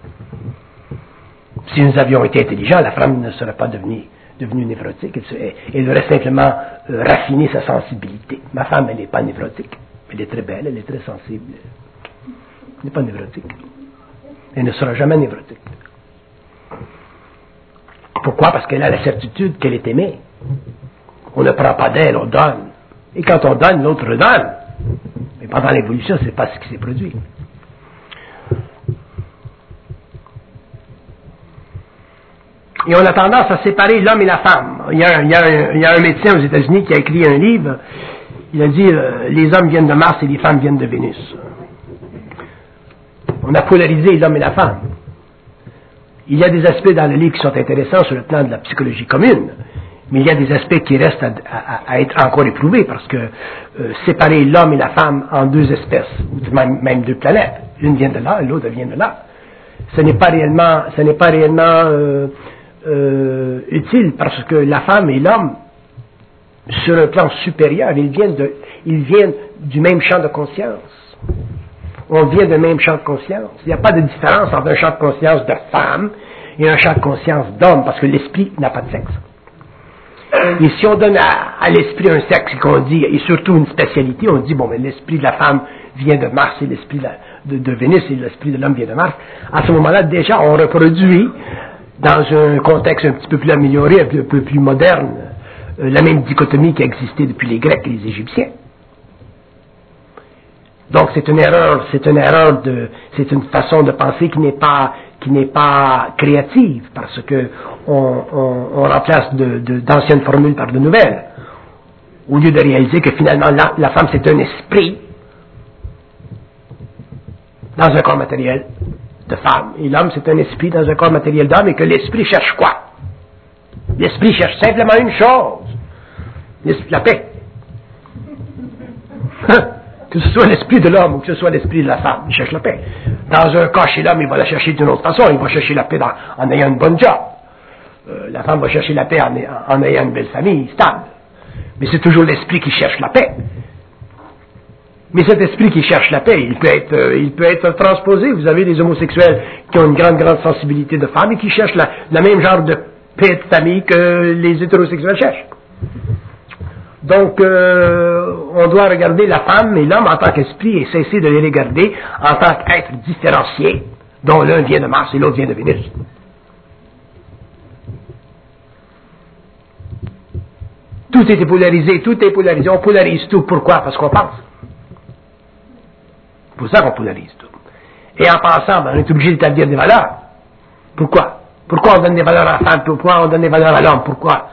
Si nous avions été intelligents, la femme ne serait pas devenue, devenue névrotique. Elle, serait, elle aurait simplement euh, raffiné sa sensibilité. Ma femme, elle n'est pas névrotique. Elle est très belle, elle est très sensible. Elle n'est pas névrotique. Elle ne sera jamais névrotique. Pourquoi? Parce qu'elle a la certitude qu'elle est aimée. On ne prend pas d'elle, on donne. Et quand on donne, l'autre redonne. Mais pendant l'évolution, ce n'est pas ce qui s'est produit. Et on a tendance à séparer l'homme et la femme. Il y a un, il y a un, il y a un médecin aux États-Unis qui a écrit un livre. Il a dit euh, les hommes viennent de Mars et les femmes viennent de Vénus. On a polarisé l'homme et la femme. Il y a des aspects dans le livre qui sont intéressants sur le plan de la psychologie commune, Mais il y a des aspects qui restent à, à, à être encore éprouvés, parce que euh, séparer l'homme et la femme en deux espèces, ou même, même deux planètes, l'une vient de là et l'autre vient de là, ce n'est pas réellement, ce n'est pas réellement euh, euh, utile, parce que la femme et l'homme, sur un plan supérieur, ils viennent, de, ils viennent du même champ de conscience. On vient du même champ de conscience. Il n'y a pas de différence entre un champ de conscience de femme et un champ de conscience d'homme, parce que l'esprit n'a pas de sexe. Et si on donne à, à l'esprit un sexe qu'on dit, et surtout une spécialité, on dit, bon, mais l'esprit de la femme vient de Mars et l'esprit de, la, de, de Vénus et l'esprit de l'homme vient de Mars, à ce moment-là, déjà, on reproduit, dans un contexte un petit peu plus amélioré, un peu, un peu plus moderne, euh, la même dichotomie qui a existé depuis les Grecs et les Égyptiens. Donc, c'est une erreur, c'est une erreur de, c'est une façon de penser qui n'est pas, qui n'est pas créative, parce que on, on, on remplace de, de, d'anciennes formules par de nouvelles, au lieu de réaliser que finalement la, la femme c'est un esprit dans un corps matériel de femme, et l'homme c'est un esprit dans un corps matériel d'homme, et que l'esprit cherche quoi? L'esprit cherche simplement une chose, l'esprit, la paix. Que ce soit l'esprit de l'homme ou que ce soit l'esprit de la femme, il cherche la paix. Dans un cas, chez l'homme, il va la chercher d'une autre façon, il va chercher la paix dans, en ayant une bonne job. Euh, la femme va chercher la paix en, en ayant une belle famille, stable. Mais c'est toujours l'esprit qui cherche la paix. Mais cet esprit qui cherche la paix, il peut être, euh, il peut être transposé. Vous avez des homosexuels qui ont une grande, grande sensibilité de femme et qui cherchent la, la même genre de paix de famille que les hétérosexuels cherchent. Donc, euh, on doit regarder la femme et l'homme en tant qu'esprit et cesser de les regarder en tant qu'êtres différenciés, dont l'un vient de Mars et l'autre vient de Vénus. Tout est polarisé, tout est polarisé. On polarise tout. Pourquoi? Parce qu'on pense. C'est pour ça qu'on polarise tout. Et en pensant, ben, on est obligé d'établir des valeurs. Pourquoi? Pourquoi on donne des valeurs à la femme? Pourquoi on donne des valeurs à l'homme? Pourquoi?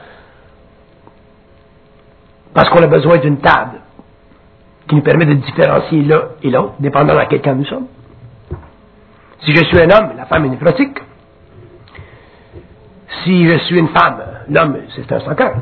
Parce qu'on a besoin d'une table qui nous permet de différencier l'un et l'autre, dépendant de quel camp nous sommes. Si je suis un homme, la femme est néphrotique. Si je suis une femme, l'homme, c'est un sans-cœur.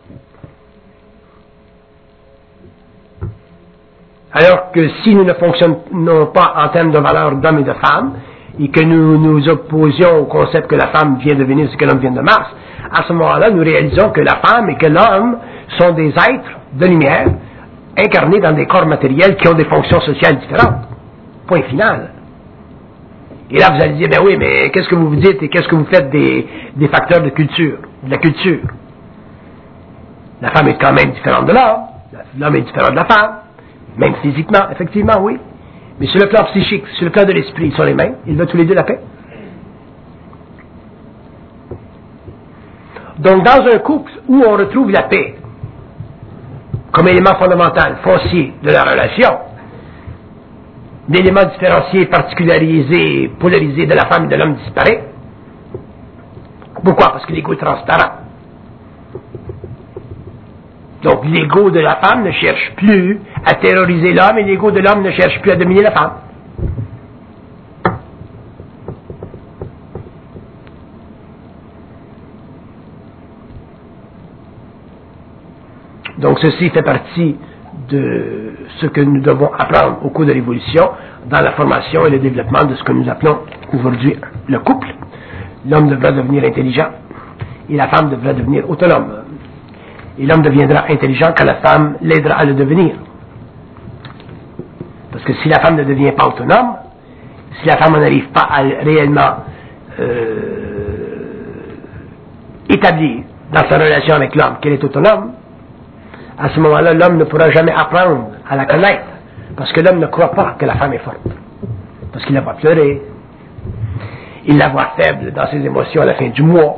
Alors que si nous ne fonctionnons pas en termes de valeurs d'homme et de femme, et que nous nous opposions au concept que la femme vient de Vénus et que l'homme vient de Mars, à ce moment-là, nous réalisons que la femme et que l'homme sont des êtres de lumière incarnés dans des corps matériels qui ont des fonctions sociales différentes. Point final. Et là, vous allez dire, ben oui, mais qu'est-ce que vous vous dites et qu'est-ce que vous faites des, des facteurs de culture, de la culture? La femme est quand même différente de l'homme, l'homme est différent de la femme, même physiquement, effectivement, oui. Mais sur le plan psychique, sur le plan de l'esprit, ils sont les mêmes. Ils veulent tous les deux la paix. Donc, dans un couple où on retrouve la paix comme élément fondamental, foncier de la relation, l'élément différencié, particularisé, polarisé de la femme et de l'homme disparaît. Pourquoi? Parce que l'ego est transparent. Donc, l'ego de la femme ne cherche plus à terroriser l'homme et l'ego de l'homme ne cherche plus à dominer la femme. Donc, ceci fait partie de ce que nous devons apprendre au cours de l'évolution dans la formation et le développement de ce que nous appelons aujourd'hui le couple. L'homme devra devenir intelligent et la femme devra devenir autonome. Et l'homme deviendra intelligent quand la femme l'aidera à le devenir. Parce que si la femme ne devient pas autonome, si la femme n'arrive pas à réellement euh, établir dans sa relation avec l'homme qu'elle est autonome, à ce moment-là, l'homme ne pourra jamais apprendre à la connaître. Parce que l'homme ne croit pas que la femme est forte. Parce qu'il la voit pleurer. Il la voit faible dans ses émotions à la fin du mois.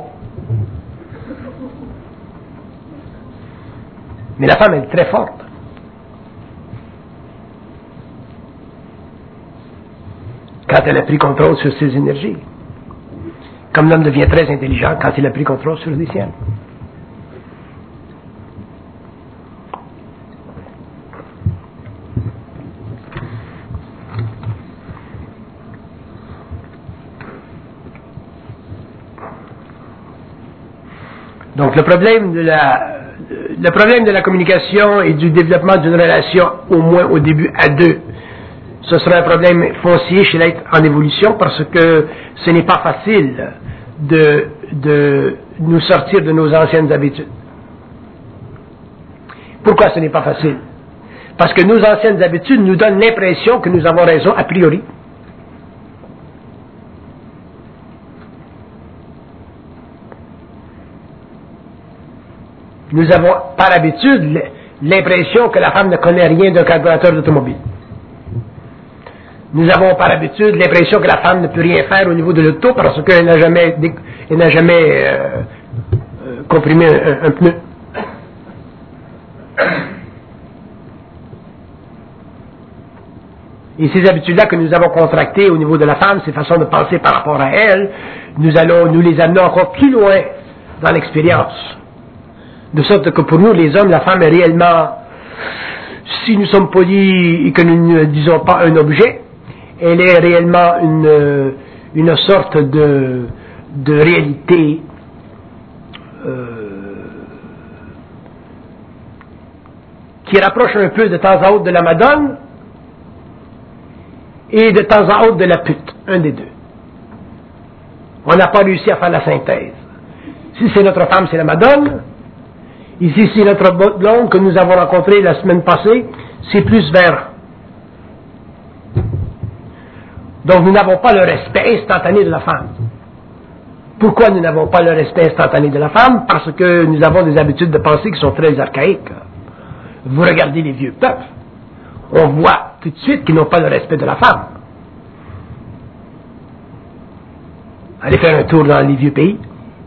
Mais la femme est très forte. Quand elle a pris contrôle sur ses énergies. Comme l'homme devient très intelligent quand il a pris contrôle sur les siennes. Donc le problème de la le problème de la communication et du développement d'une relation, au moins au début à deux, ce sera un problème foncier chez l'être en évolution parce que ce n'est pas facile de, de nous sortir de nos anciennes habitudes. Pourquoi ce n'est pas facile? Parce que nos anciennes habitudes nous donnent l'impression que nous avons raison a priori. Nous avons par habitude l'impression que la femme ne connaît rien d'un carburateur d'automobile. Nous avons par habitude l'impression que la femme ne peut rien faire au niveau de l'auto parce qu'elle n'a jamais, elle n'a jamais euh, euh, comprimé un, un pneu. Et ces habitudes-là que nous avons contractées au niveau de la femme, ces façons de penser par rapport à elle, nous allons nous les amener encore plus loin dans l'expérience. De sorte que pour nous, les hommes, la femme est réellement, si nous sommes polis et que nous ne disons pas un objet, elle est réellement une, une sorte de, de réalité euh, qui rapproche un peu de temps à autre de la Madone et de temps à autre de la pute, un des deux. On n'a pas réussi à faire la synthèse. Si c'est notre femme, c'est la Madone. Ici, c'est notre blonde que nous avons rencontrée la semaine passée, c'est plus vers. Donc, nous n'avons pas le respect instantané de la femme. Pourquoi nous n'avons pas le respect instantané de la femme? Parce que nous avons des habitudes de pensée qui sont très archaïques. Vous regardez les vieux peuples, on voit tout de suite qu'ils n'ont pas le respect de la femme. Allez faire un tour dans les vieux pays.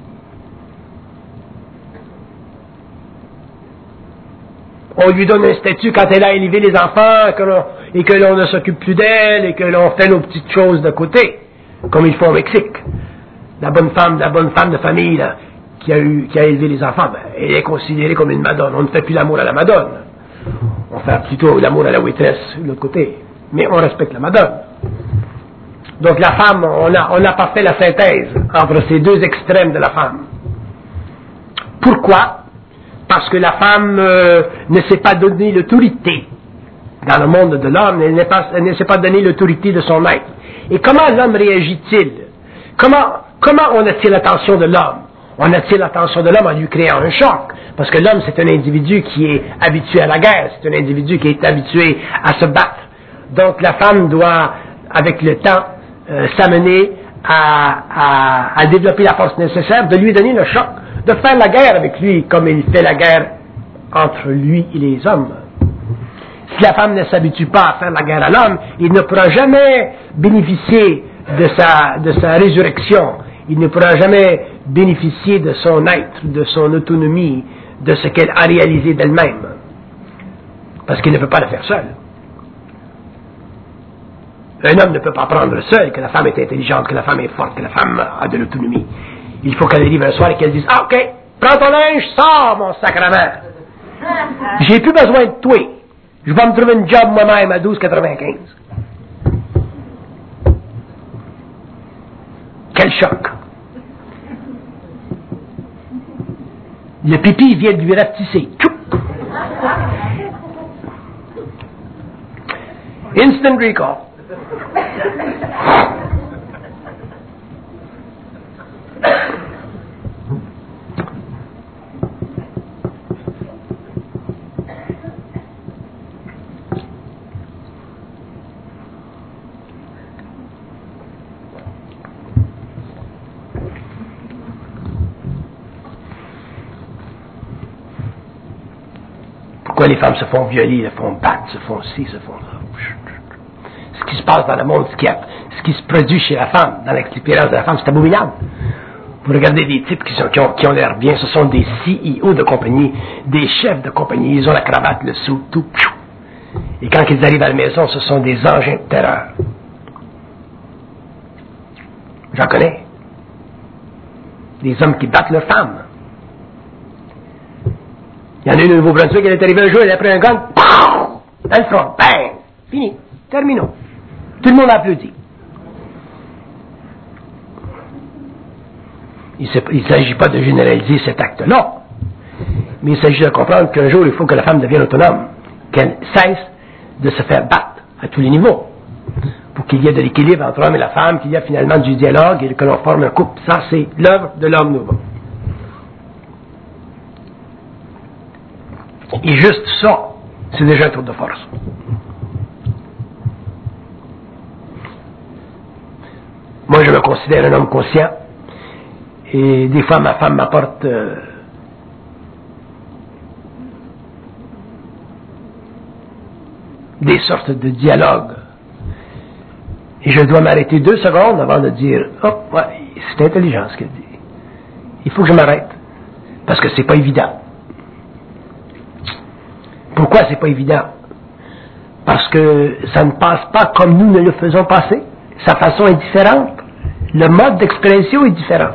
On lui donne un statut quand elle a élevé les enfants que et que l'on ne s'occupe plus d'elle et que l'on fait nos petites choses de côté, comme ils font au Mexique. La bonne femme, la bonne femme de famille là, qui a eu, qui a élevé les enfants, ben, elle est considérée comme une madone. On ne fait plus l'amour à la madone. On fait plutôt l'amour à la waitress de l'autre côté. Mais on respecte la madone. Donc la femme, on n'a on a pas fait la synthèse entre ces deux extrêmes de la femme. Pourquoi? Parce que la femme euh, ne s'est pas donné l'autorité dans le monde de l'homme, elle, elle ne s'est pas donné l'autorité de son être. Et comment l'homme réagit-il? Comment, comment on attire l'attention de l'homme? On attire l'attention de l'homme en lui créant un choc. Parce que l'homme, c'est un individu qui est habitué à la guerre, c'est un individu qui est habitué à se battre. Donc la femme doit, avec le temps, euh, s'amener à, à, à développer la force nécessaire, de lui donner le choc, de faire la guerre avec lui, comme il fait la guerre entre lui et les hommes. Si la femme ne s'habitue pas à faire la guerre à l'homme, il ne pourra jamais bénéficier de sa, de sa résurrection. Il ne pourra jamais bénéficier de son être, de son autonomie, de ce qu'elle a réalisé d'elle-même. Parce qu'il ne peut pas le faire seul. Un homme ne peut pas apprendre seul que la femme est intelligente, que la femme est forte, que la femme a de l'autonomie. Il faut qu'elle arrive un soir et qu'elle dise « Ah, ok, prends ton linge, sors, mon sacrement. J'ai plus besoin de toi. Je vais me trouver une job moi-même à douze quatre-vingt-quinze. » Quel choc! Le pipi vient de lui rapetisser. Instant recall. Pourquoi les femmes se font violer, se font battre, se font ci, se font ça. Ce qui se passe dans le monde, ce qui, a, ce qui se produit chez la femme, dans l'expérience de la femme, c'est abominable. Vous regardez des types qui, sont, qui, ont, qui ont l'air bien, ce sont des C E O de compagnie, des chefs de compagnie, ils ont la cravate, le sou, tout. Et quand ils arrivent à la maison, ce sont des engins de terreur. J'en connais. Des hommes qui battent leurs femmes. Il y en a une au Nouveau-Brunswick, elle est arrivée un jour, elle a pris un gun, dans le front, bang, fini, terminons. Tout le monde a applaudi. Il ne s'agit pas de généraliser cet acte-là, mais il s'agit de comprendre qu'un jour, il faut que la femme devienne autonome, qu'elle cesse de se faire battre à tous les niveaux, pour qu'il y ait de l'équilibre entre l'homme et la femme, qu'il y ait finalement du dialogue et que l'on forme un couple. Ça, c'est l'œuvre de l'homme nouveau. Et juste ça, c'est déjà un tour de force. Moi, je me considère un homme conscient, et des fois, ma femme m'apporte euh, des sortes de dialogues. Et je dois m'arrêter deux secondes avant de dire « Oh, ouais, c'est intelligent ce qu'elle dit. Il faut que je m'arrête. Parce que c'est pas évident. » Pourquoi c'est pas évident? Parce que ça ne passe pas comme nous ne le faisons passer. Sa façon est différente. Le mode d'expression est différent.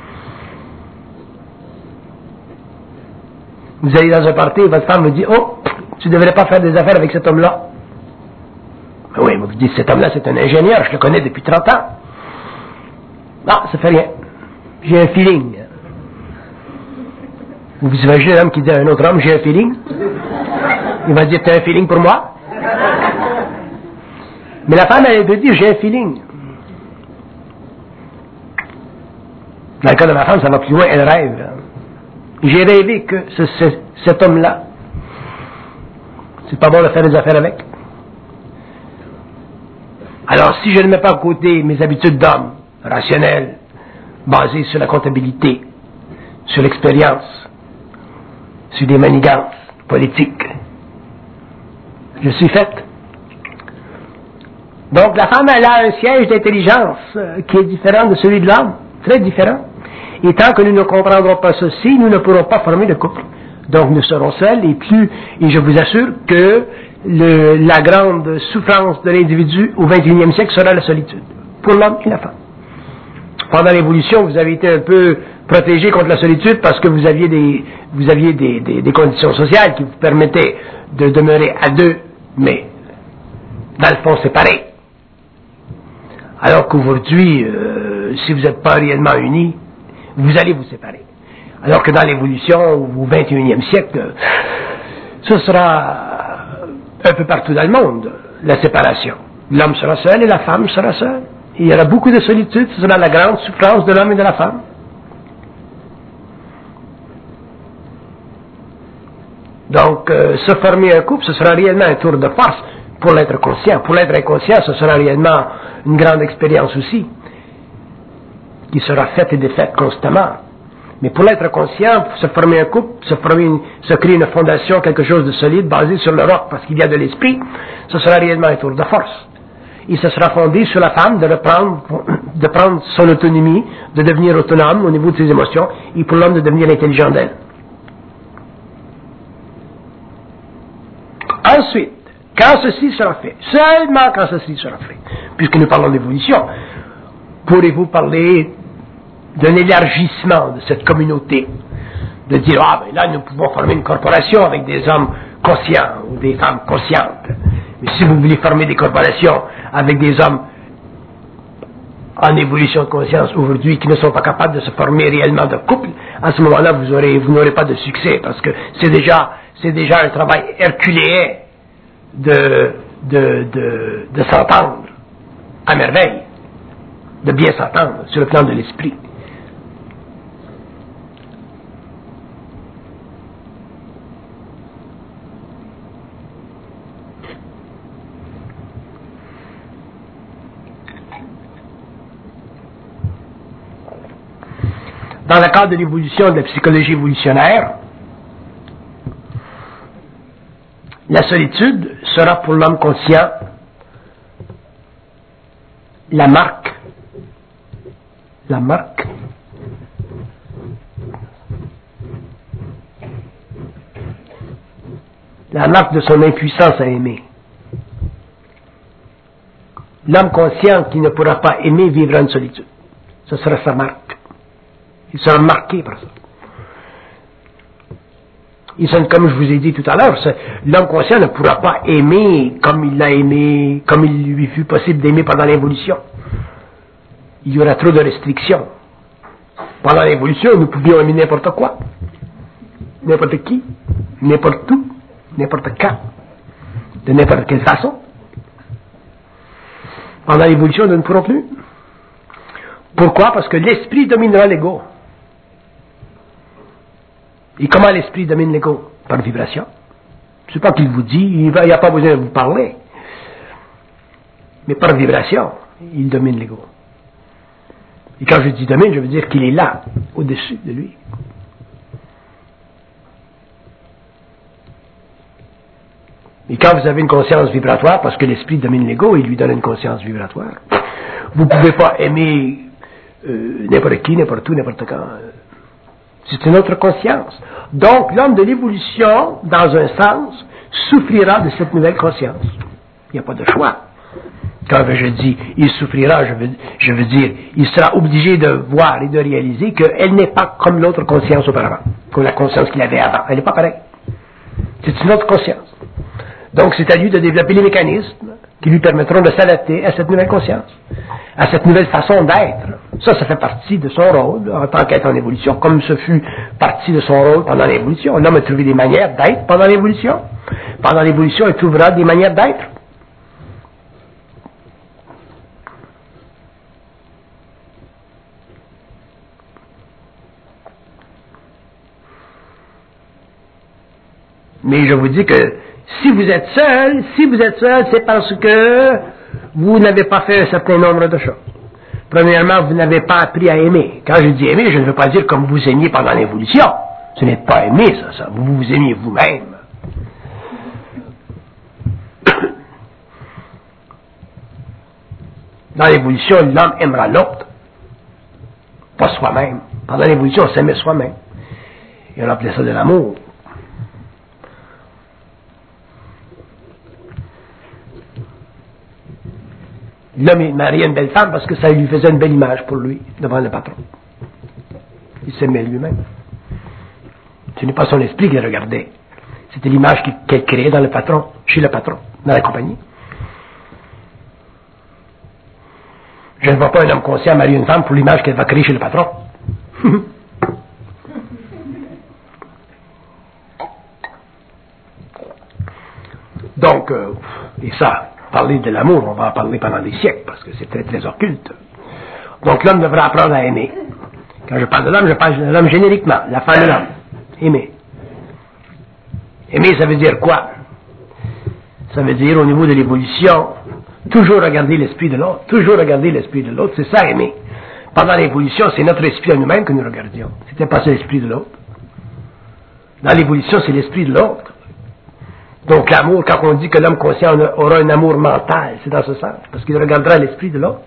Vous allez dans un party et votre femme vous dit « Oh, tu ne devrais pas faire des affaires avec cet homme-là. » Oui, mais vous dites, cet homme-là, c'est un ingénieur, je le connais depuis trente ans. Non, ça fait rien. J'ai un feeling. Vous imaginez l'homme qui dit à un autre homme, j'ai un feeling? Il va dire, t'as un feeling pour moi? Mais la femme, elle peut dire, j'ai un feeling. Dans le cas de ma femme, ça va plus loin, elle rêve. J'ai rêvé que ce, ce, cet homme-là, c'est pas bon de faire des affaires avec. Alors, si je ne mets pas à côté mes habitudes d'homme, rationnelles, basées sur la comptabilité, sur l'expérience, sur des manigances politiques, je suis faite. Donc, la femme, elle a un siège d'intelligence euh, qui est différent de celui de l'homme, très différent. Et tant que nous ne comprendrons pas ceci, nous ne pourrons pas former de couple. Donc, nous serons seuls, et plus, et je vous assure que Le, la grande souffrance de l'individu au vingt et unième siècle sera la solitude, pour l'homme et la femme. Pendant l'évolution, vous avez été un peu protégé contre la solitude parce que vous aviez des, vous aviez des, des, des conditions sociales qui vous permettaient de demeurer à deux, mais dans le fond séparés. Alors qu'aujourd'hui, euh, si vous n'êtes pas réellement unis, vous allez vous séparer. Alors que dans l'évolution, au vingt et unième siècle, ce sera un peu partout dans le monde, la séparation. L'homme sera seul et la femme sera seule. Il y aura beaucoup de solitude, ce sera la grande souffrance de l'homme et de la femme. Donc, euh, se former un couple, ce sera réellement un tour de force pour l'être conscient. Pour l'être inconscient, ce sera réellement une grande expérience aussi, qui sera faite et défaite constamment. Mais pour l'être conscient, se former un couple, se, former une, se créer une fondation, quelque chose de solide, basé sur le roc, parce qu'il y a de l'esprit, ce sera réellement un tour de force. Et ce sera fondé sur la femme de reprendre, de prendre son autonomie, de devenir autonome au niveau de ses émotions, et pour l'homme de devenir intelligent d'elle. Ensuite, quand ceci sera fait, seulement quand ceci sera fait, puisque nous parlons d'évolution, pourrez-vous parler d'un élargissement de cette communauté, de dire, ah ben là nous pouvons former une corporation avec des hommes conscients ou des femmes conscientes. Mais si vous voulez former des corporations avec des hommes en évolution de conscience aujourd'hui qui ne sont pas capables de se former réellement de couple, à ce moment-là vous aurez, vous n'aurez pas de succès parce que c'est déjà, c'est déjà un travail herculéen de, de, de, de s'entendre à merveille, de bien s'entendre sur le plan de l'esprit. Dans le cadre de l'évolution de la psychologie évolutionnaire, la solitude sera pour l'homme conscient la marque, la marque la marque de son impuissance à aimer. L'homme conscient qui ne pourra pas aimer vivra une solitude. Ce sera sa marque. Il sera marqué par ça. Et ça, comme je vous ai dit tout à l'heure, l'homme conscient ne pourra pas aimer comme il l'a aimé, comme il lui fut possible d'aimer pendant l'évolution. Il y aura trop de restrictions. Pendant l'évolution, nous pouvions aimer n'importe quoi, n'importe qui, n'importe où, n'importe quand, de n'importe quelle façon. Pendant l'évolution, nous ne pourrons plus. Pourquoi? Parce que l'esprit dominera l'ego. Et comment l'esprit domine l'ego? Par vibration. C'est pas qu'il vous dit, il n'y a pas besoin de vous parler. Mais par vibration, il domine l'ego. Et quand je dis domine, je veux dire qu'il est là, au-dessus de lui. Et quand vous avez une conscience vibratoire, parce que l'esprit domine l'ego, il lui donne une conscience vibratoire, vous ne pouvez pas aimer euh, n'importe qui, n'importe où, n'importe quand. C'est une autre conscience. Donc, l'homme de l'évolution, dans un sens, souffrira de cette nouvelle conscience. Il n'y a pas de choix. Quand je dis il souffrira, je veux, je veux dire, il sera obligé de voir et de réaliser qu'elle n'est pas comme l'autre conscience auparavant, comme la conscience qu'il avait avant. Elle n'est pas pareille. C'est une autre conscience. Donc, c'est à lui de développer les mécanismes qui lui permettront de s'adapter à cette nouvelle conscience, à cette nouvelle façon d'être. Ça, ça fait partie de son rôle en tant qu'être en évolution, comme ce fut partie de son rôle pendant l'évolution. L'homme a trouvé des manières d'être pendant l'évolution. Pendant l'évolution, il trouvera des manières d'être. Mais je vous dis que si vous êtes seul, si vous êtes seul, c'est parce que vous n'avez pas fait un certain nombre de choses. Premièrement, vous n'avez pas appris à aimer. Quand je dis aimer, je ne veux pas dire comme vous aimiez pendant l'évolution. Ce n'est pas aimer, ça, ça. Vous vous aimiez vous-même. Dans l'évolution, l'homme aimera l'autre, pas soi-même. Pendant l'évolution, on s'aimait soi-même. Et on appelait ça de l'amour. L'homme il mariait une belle femme parce que ça lui faisait une belle image pour lui, devant le patron. Il s'aimait lui-même. Ce n'est pas son esprit qu'il regardait. C'était l'image qu'elle créait dans le patron, chez le patron, dans la compagnie. Je ne vois pas un homme conscient marier une femme pour l'image qu'elle va créer chez le patron. Donc, euh, et ça, parler de l'amour, on va en parler pendant des siècles, parce que c'est très, très occulte. Donc, l'homme devra apprendre à aimer. Quand je parle de l'homme, je parle de l'homme génériquement, la femme de l'homme. Aimer. Aimer, ça veut dire quoi? Ça veut dire, au niveau de l'évolution, toujours regarder l'esprit de l'autre, toujours regarder l'esprit de l'autre, c'est ça, aimer. Pendant l'évolution, c'est notre esprit à nous-mêmes que nous regardions. C'était pas l'esprit de l'autre. Dans l'évolution, c'est l'esprit de l'autre. Donc l'amour, quand on dit que l'homme conscient aura un amour mental, c'est dans ce sens, parce qu'il regardera l'esprit de l'autre.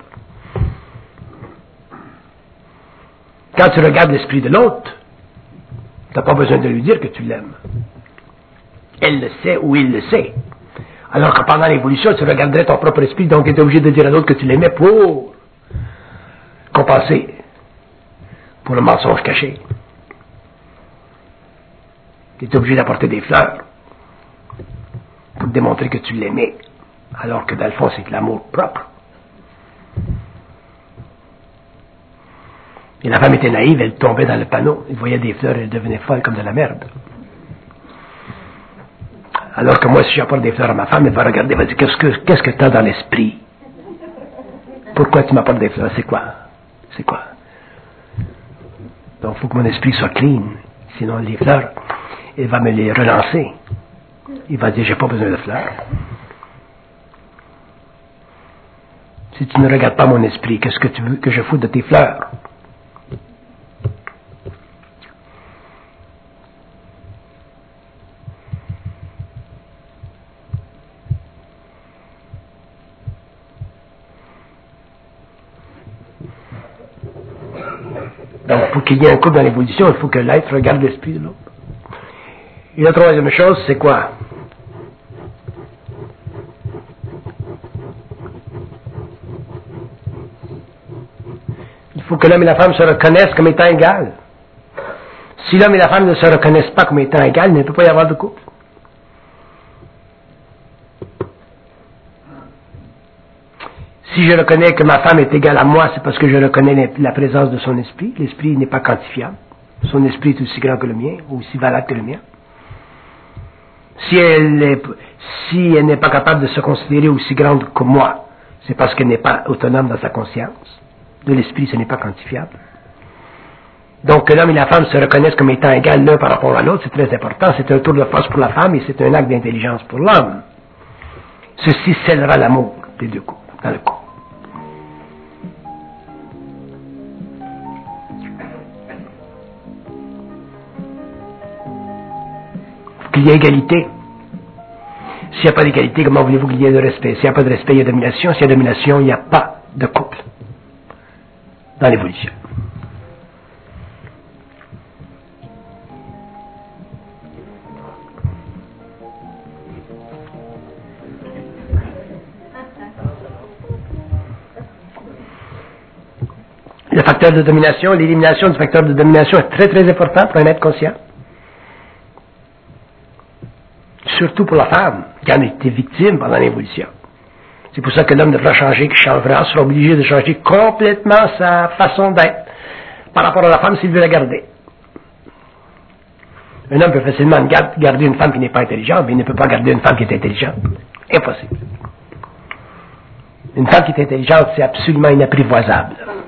Quand tu regardes l'esprit de l'autre, tu n'as pas besoin de lui dire que tu l'aimes. Elle le sait ou il le sait. Alors que pendant l'évolution, tu regarderais ton propre esprit, donc tu étais obligé de dire à l'autre que tu l'aimais pour compenser pour le mensonge caché. Tu étais obligé d'apporter des fleurs pour démontrer que tu l'aimais, alors que dans le fond, c'est de l'amour propre. Et la femme était naïve, elle tombait dans le panneau, elle voyait des fleurs, elle devenait folle comme de la merde. Alors que moi, si j'apporte des fleurs à ma femme, elle va regarder, elle va dire, qu'est-ce que qu'est-ce que tu as dans l'esprit? Pourquoi tu m'apportes des fleurs? C'est quoi? C'est quoi? Donc, il faut que mon esprit soit clean, sinon les fleurs, elle va me les relancer. Il va dire, j'ai pas besoin de fleurs. Si tu ne regardes pas mon esprit, qu'est-ce que tu veux que je foute de tes fleurs? Donc, pour qu'il y ait un couple dans l'évolution, il faut que l'être regarde l'esprit de l'autre. Et la troisième chose, c'est quoi? Il faut que l'homme et la femme se reconnaissent comme étant égales. Si l'homme et la femme ne se reconnaissent pas comme étant égales, il ne peut pas y avoir de couple. Si je reconnais que ma femme est égale à moi, c'est parce que je reconnais la présence de son esprit. L'esprit n'est pas quantifiable. Son esprit est aussi grand que le mien, aussi valable que le mien. Si elle est, si elle n'est pas capable de se considérer aussi grande que moi, c'est parce qu'elle n'est pas autonome dans sa conscience. De l'esprit, ce n'est pas quantifiable. Donc, que l'homme et la femme se reconnaissent comme étant égales l'un par rapport à l'autre, c'est très important. C'est un tour de force pour la femme et c'est un acte d'intelligence pour l'homme. Ceci scellera l'amour des deux couples, dans le couple. Qu'il y ait égalité. S'il n'y a pas d'égalité, comment voulez-vous qu'il y ait de respect? S'il n'y a pas de respect, il y a domination. S'il y a domination, il n'y a pas de couple dans l'évolution. Le facteur de domination, l'élimination du facteur de domination est très très important pour un être conscient. Surtout pour la femme, qui en a été victime pendant l'évolution. C'est pour ça que l'homme devra changer, qui changera, sera obligé de changer complètement sa façon d'être par rapport à la femme s'il veut la garder. Un homme peut facilement garder une femme qui n'est pas intelligente, mais il ne peut pas garder une femme qui est intelligente. Impossible. Une femme qui est intelligente, c'est absolument inapprivoisable.